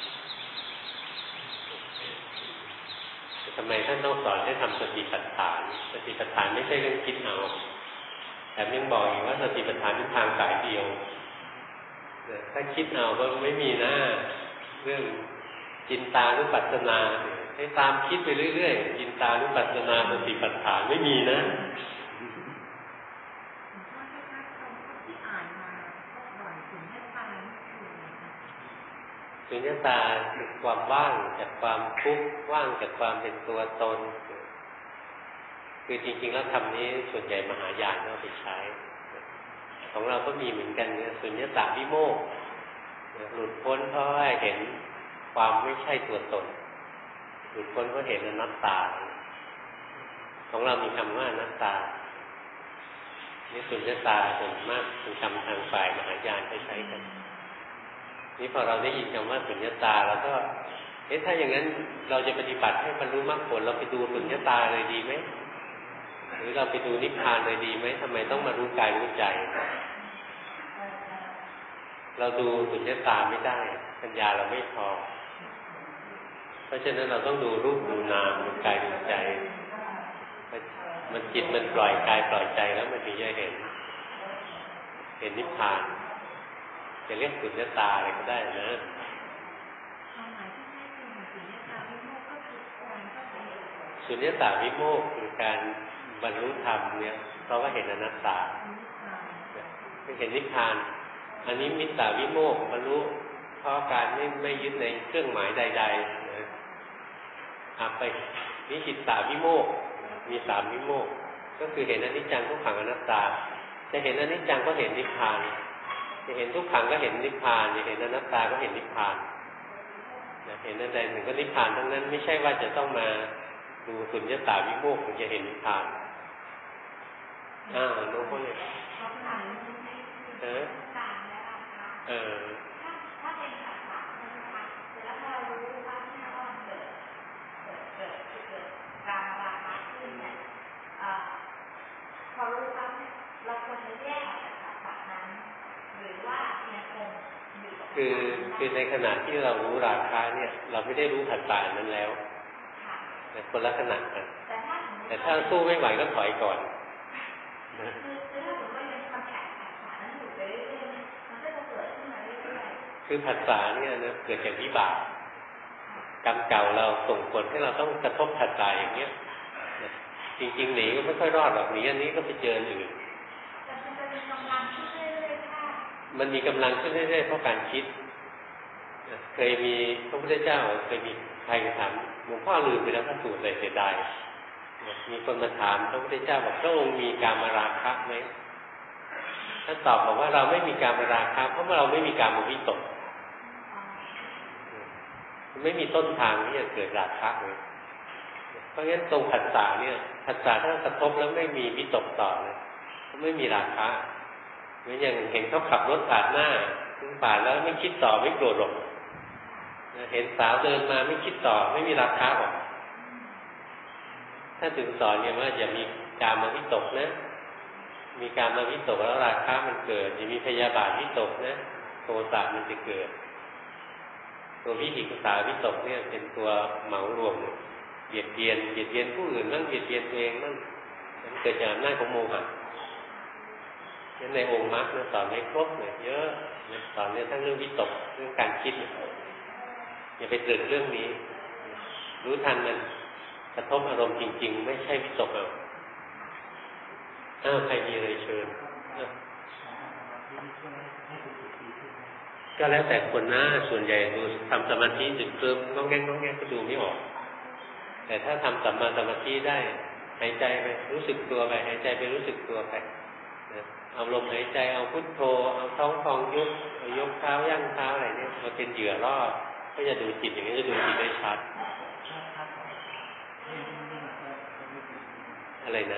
ทำไมท่านต้องสอนให้ทำสติปัฏฐานสติปัฏฐานไม่ใช่เรื่องคิดเอาแต่ยังบอกอีกว่าสติปัฏฐานเป็นทางสายเดียวถ้าคิดเอาก็ไม่มีนะเรื่องจินตานุปัสสนาให้ตามคิดไปเรื่อยๆจินตานุปัสสนาสติปัฏฐานไม่มีนะสุญญตาคือความว่างจากความทุกข์ว่างจากความเป็นตัวตนคือจริงๆแล้วคำนี้ส่วนใหญ่มหายานเอาไปใช้ของเราก็มีเหมือนกันเนี่ยสุญญตาวิโมกข์หลุดพ้นเพราะว่าเห็นความไม่ใช่ตัวตนหลุดพ้นเพราะเห็นอนัตตาของเรามีคำว่าอนัตตานี่สุญญตาส่วนมากเป็นคำทางฝ่ายมหายานใช้กันนี่พอเราได้ยินคำว่าสุญญตาแล้วก็เอ๊ะถ้าอย่างนั้นเราจะปฏิบัติให้บรรลุมรรคผลเราไปดูสุญญตาเลยดีไหมหรือเราไปดูนิพพานเลยดีไหมทำไมต้องมารู้กายรู้ใจเราดูสุญญตาไม่ได้ปัญญาเราไม่พอเพราะฉะนั้นเราต้องดูรูปดูนามดูกายดูใจมันจิตมันปล่อยกายปล่อยใจแล้วมันถึงจะเห็นเห็นนิพพานจะเรียกสุญญตาอะไรก็ได้นะสุญญตาวิโมกข์คือการบรรลุธรรมเนี่ยเพราะว่าเห็นอนัตตาไม่เห็นนิพพานอันนี้มิตตาวิโมกข์บรรลุเพราะการไม่ไม่ยึดในเครื่องหมายใดๆนะอาไปนิจิตตาวิโมกข์มีสามวิโมกข์ก็คือเห็นอนิจจังทุกขังอนัตตาจะเห็นอนิจจังก็เห็นนิพพานจะเห็นทุกขังก็เห็นนิพพานจะเห็นอนัตตาก็เห็นนิพพานเห็นอันใดหนึ่งก็นิพพานทั้งนั้นไม่ใช่ว่าจะต้องมาดูสุญญตาวิโมกข์ถึงจะเห็นนิพพานอ่าน้องพ่อเลยเออเออถ้าเป็นสัตว์ป่าใช่ไหมคะแล้วเรารู้ว่าที่เราเกิดเกิดเกิดเกิดการราคะขึ้นเนี่ยพอรู้ปั๊บเนี่ยเราควรจะแยกออกจากสัตว์ป่านั้นหรือว่ายังคงอยู่คือคือในขณะที่เรารู้ราคะเนี่ยเราไม่ได้รู้ผัสสะนั้นแล้วแต่คนละขณะกันแต่ถ้าสู้ไม่ไหวก็ถอยก่อนคือผัสสะเนี่ยนะเกิดจากวิบากกรรมเก่าเราส่งผลให้เราต้องกระทบผัสสะอย่างเงี้ยจริงๆหนีก็ไม่ค่อยรอดหรอกหนีอันนี้ก็ไปเจออื่นมันมีกำลังขึ้นเรื่อยๆเพราะการคิดเคยมีพระพุทธเจ้าเคยมีใครถามหลวงพ่อลืมไปแล้วพระสูตรเลยเสียดายมีคนมาถามพระพุทธเจ้าบอกพระองค์มีกามราคะไหมท่านตอบบอกว่าเราไม่มีกามราคะเพราะว่าเราไม่มีกามวิตกไม่มีต้นทางที่จะเกิดราคะเลยเพราะงั้นตรงผัสสะเนี่ยผัสสะถ้ากระทบแล้วไม่มีวิตกต่อเลยไม่มีราคะเหมือนอย่างเห็นเขาขับรถผ่านหน้าถึงผ่านแล้วไม่คิดต่อไม่โกรธหรอกเห็นสาวเดินมาไม่คิดต่อไม่มีราคะหรอกถ้าถึงสอนเนี่ยว่าอย่ามีกามวิตกนะมีกามวิตกแล้วราคะมันเกิดอย่ามีพยาบาทวิตกนะโทสะมันจะเกิดตัววิหิงสาวิตกเนี่ยเป็นตัวเหมารวมเบียดเบียนเบียดเบียนผู้อื่นบ้างเบียดเบียนตัวเองบ้างมันเกิดจากอำนาจของโมหะงั้นในองค์มรรคเนี่ยสอนไม่ครบเนี่ยเยอะสอนเนี่ยทั้งเรื่องวิตกเรื่องการคิดอย่าไปตรึกเรื่องนี้รู้ทันมันกระทบอารมณ์จริงๆไม่ใช่วิตกเอาอ้าวใครมีอะไรเชิญก็แล้วแต่คนนะส่วนใหญ่ดูทำสมาธิจุดเริ่มง้องแง่งง้องแง่ก็ดูไม่ออกแต่ถ้าทำสัมมาสมาธิได้หายใจไปรู้สึกตัวไปหายใจไปรู้สึกตัวไปเอาลมหายใจเอาพุทโธเอาท้องฟองยุบเอายกเท้าย่างเท้าอะไรเนี่ยมาเป็นเหยื่อล่อก็จะดูจิตอย่างนี้จะดูจิตได้ชัดอะไรนะ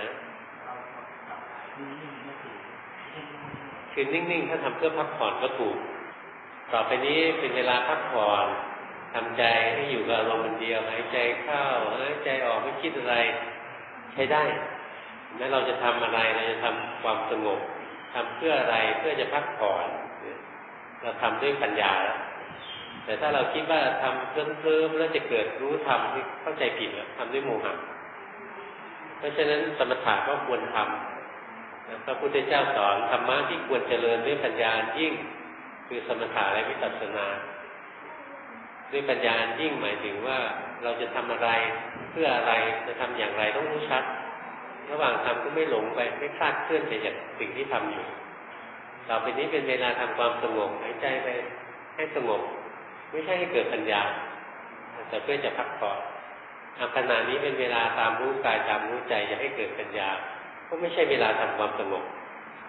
คือนิ่งๆถ้าทำเพื่อพักผ่อนก็ถูกต่อไปนี้เป็นเวลาพักผ่อนทำใจให้อยู่กับอารมณ์เดียวหายใจเข้าหายใจออกไม่คิดอะไรใช้ได้แม้เราจะทำอะไรเราจะทำความสงบทำเพื่ออะไรเพื่อจะพักผ่อนเราทำด้วยปัญญาแต่ถ้าเราคิดว่าทำเพลิมๆแล้วจะเกิดรู้ธรรมที่เข้าใจผิดแล้วทำด้วยโมหะเพราะฉะนั้นสมถะก็ควรทำพระพุทธเจ้าสอนธรรมะที่ควรเจริญด้วยปัญญายิ่งคือสมถะและวิปัสสนาด้วยปัญญายิ่งหมายถึงว่าเราจะทำอะไรเพื่ออะไรจะทำอย่างไรต้องรู้ชัดระหว่างทำก็ไม่หลงไปไม่คลาดเคลื่อนไปจากสิ่งที่ทำอยู่ต่อไปนี้เป็นเวลาทำความสงบหายใจไปให้สงบไม่ใช่ให้เกิดปัญญาแต่เพื่อจะพักผ่อนขณะนี้เป็นเวลาตามรู้กายตามรู้ใจจะให้เกิดปัญญาก็ไม่ใช่เวลาทำความสงบ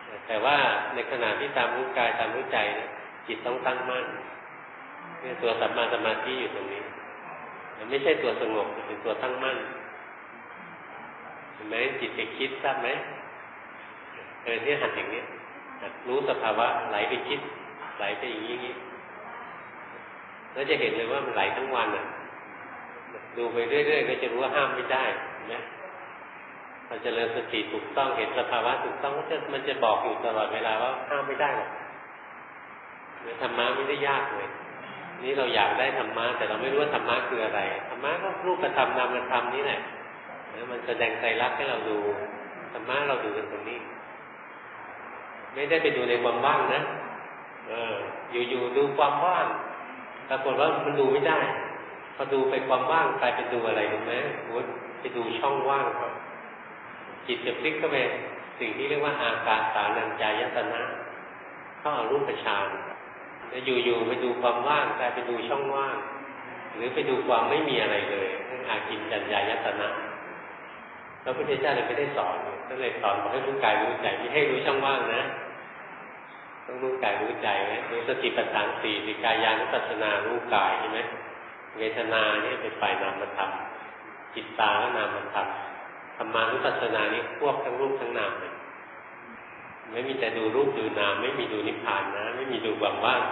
แต่ว่าในขณะที่ตามรู้กายตามรู้ใจนะจิตต้องตั้งมั่นเนี่ยตัวสัมมาสมาธิอยู่ตรงนี้มันไม่ใช่ตัวสงบเป็นตัวตั้งมั่นเห็นไหมจิตไปคิดทราบไหมเออเนี่ยหัดอย่างนี้หัดรู้สภาวะไหลไปคิดไหลไปอย่างนี้แล้วจะเห็นเลยว่ามันไหลทั้งวันอ่ะดูไปเรื่อยๆก็จะรู้ว่าห้ามไม่ได้นะเราจะเริ่มสติถูกต้องเห็นสภาวะถูกต้องมันจะบอกอยู่ตลอดเวลาว่าห้ามไม่ได้หรอกธรรมะไม่ได้ยากเลยนี่เราอยากได้ธรรมะแต่เราไม่รู้ว่าธรรมะคืออะไรธรรมะก็รูปธรรมนามธรรมนี่แหละมันแสดงไตรลักษณ์ให้เราดูธรรมะเราดูกันตรงนี้ไม่ได้ไปดูในความว่างนะเอออยู่ๆดูความว่างปรากฏว่ามันดูไม่ได้พอดูไปความว่างกลายเป็นดูอะไรรู้ไหมคุณไปดูช่องว่างครับจิตจะพลิกเข้าไปสิ่งที่เรียกว่าอาการสานัญจายตนะเข้าเอารูปฌานแล้วอยู่ๆไปดูความว่างกลายเป็นดูช่องว่างหรือไปดูความไม่มีอะไรเลยนั่นอากินจัญญายตนะพระพุทธเจ้าเลยไม่ได้สอนก็เลยสอนบอกให้รู้กายรู้ใจไม่ให้รู้ช่องว่างนะต้องรู้กายรู้ใจนะรู้สติปัฏฐานสี่สิกายานุปัสสนารู้กายใช่ไหมเวทนาเนี่ยเป็นฝ่ายนามธรรมจิตตาก็นามธรรมธรรมานุปัสสนานี้ควบทั้งรูปทั้งนามเลยไม่มีแต่ดูรูปดูนามไม่มีดูนิพพานนะไม่มีดูความว่าง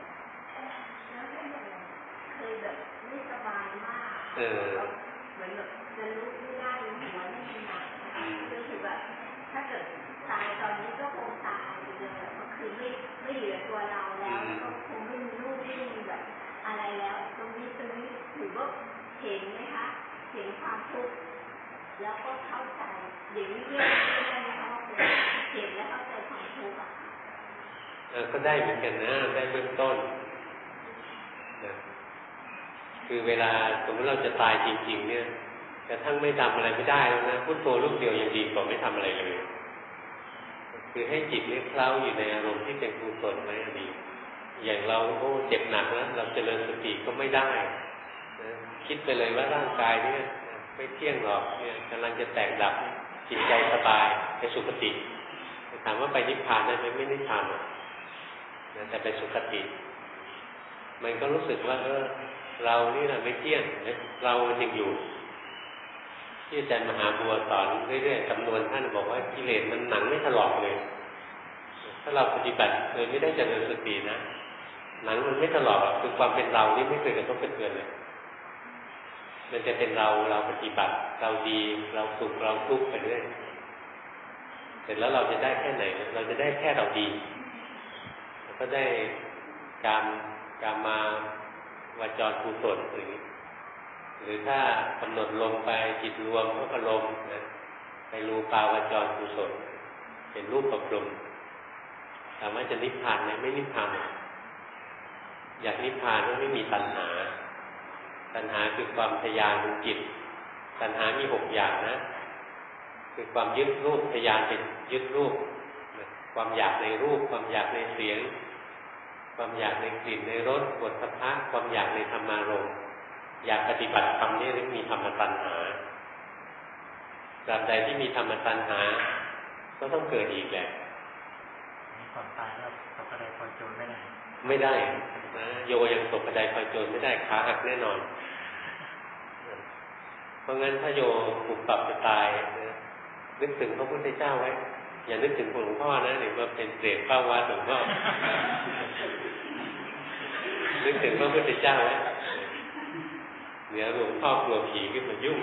เคยแบบไม่สบายมากเออเหมือนแบบจะลุกไม่ได้หัวไม่ถนัดรู้สึกว่าถ้าเกิดตายตอนนี้ก็คงตายเลยก็คือไม่ไม่เหลือตัวเราแล้วก็คงไม่มีรูปไม่มีแบบอะไรแล้วตรงนี้ตรงนี้ถือว่าเห็นไหมคะเห็นความทุกข์แล้วก็เข้าใจอย่างนี้เรียกได้ไหมคะว่าเป็นเห็นและเข้าใจความทุกข์อ่ะเออก็ได้เหมือนกันนะได้เบื้องต้นนะคือเวลาสมมติเราจะตายจริงๆเนี่ยกระทั่งไม่ทำอะไรไม่ได้แล้วนะพุทโธลูกเดียวยังดีกว่าไม่ทำอะไรเลยคือให้จิตเนี่ยเคล้าอยู่ในอารมณ์ที่เป็นกุศลไว้ดีอย่างเราโอ้เจ็บหนักแล้วเราเจริญสติก็ไม่ได้นะคิดไปเลยว่าร่างกายเนี่ยไม่เที่ยงหรอกเนี่ยกำลังจะแตกดับจิตใจสบายไปสุคติถามว่าไปนิพพานได้ไหมไม่นิพพานหรอกนะแต่ไปสุคติมันก็รู้สึกว่าเออเรานี่แหละไม่เที่ยงเรายังอยู่ที่อาจารย์มหาบัวสอนเรื่อยๆจำนวนท่านบอกว่ากิเลสมันหนังไม่ถลอกเลยถ้าเราปฏิบัติโดยไม่ได้เจริญสตินะหนังมันไม่ถลอกคือความเป็นเรานี่ไม่เคยกระทบกระเทือนเลยมันจะเป็นเราเราปฏิบัติเราดีเราสุขเราทุกข์ไปเรื่อยเสร็จแล้วเราจะได้แค่ไหนเราจะได้แค่เราดีแล้วก็ได้การการมาวาจรกุศลหรือหรือถ้ากำหนดลงไปจิตรวมก็อารมณ์นะไปรูปาวาจรกุศลเป็นรูปประพรมถามว่าจะนิพพานไหมไม่นิพพานอยากนิพพานก็ไม่มีตัณหาตัณหาคือความทยานของจิตตัณหามีหกอย่างนะคือความยึดรูปทยานเป็นยึดรูปความอยากในรูปความอยากในเสียงความอยากในกลิ่นในรสโผฏฐัพพะความอยากในธรรมารมณ์อยากปฏิบัติธรรมนี่เรียกมีธรรมตัณหาตราบใดที่มีธรรมตัณหาก็ต้องเกิดอีกแหละก่อนตายแล้วตกกระไดพลอยโจรไม่ได้ไม่ได้นะโยยังตกกระไดพลอยโจรไม่ได้ขาหักแน่นอนเพราะงั้นถ้าโยถูกปรับจะตายนะนึกถึงพระพุทธเจ้าไว้อย่านึกถึงหลวงพ่อนะหรือว่าเป็นเปรตเข้าวัดหลวงพ่อนึกถึงพระพุทธเจ้าไว้เดี๋ยวหลวงพ่อกลัวผีขึ้นมายุ่ง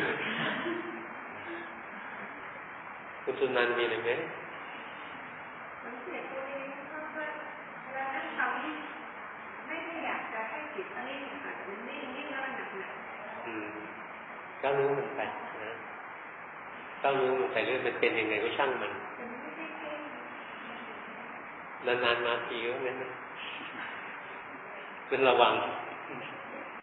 คุณสุนันท์มีอะไรไหมสังเกตตัวเองก็ว่าเวลานั่งทำนี่ไม่ได้อยากจะให้จิตอันนี้อาจจะนิ่งนิ่งแล้วมันหนักหนักอืมก็รู้มันไปนะก็รู้มันไปเรื่องมันเป็นยังไงก็ช่างมันนานๆมาทีก็งั้นนะเป็นระวัง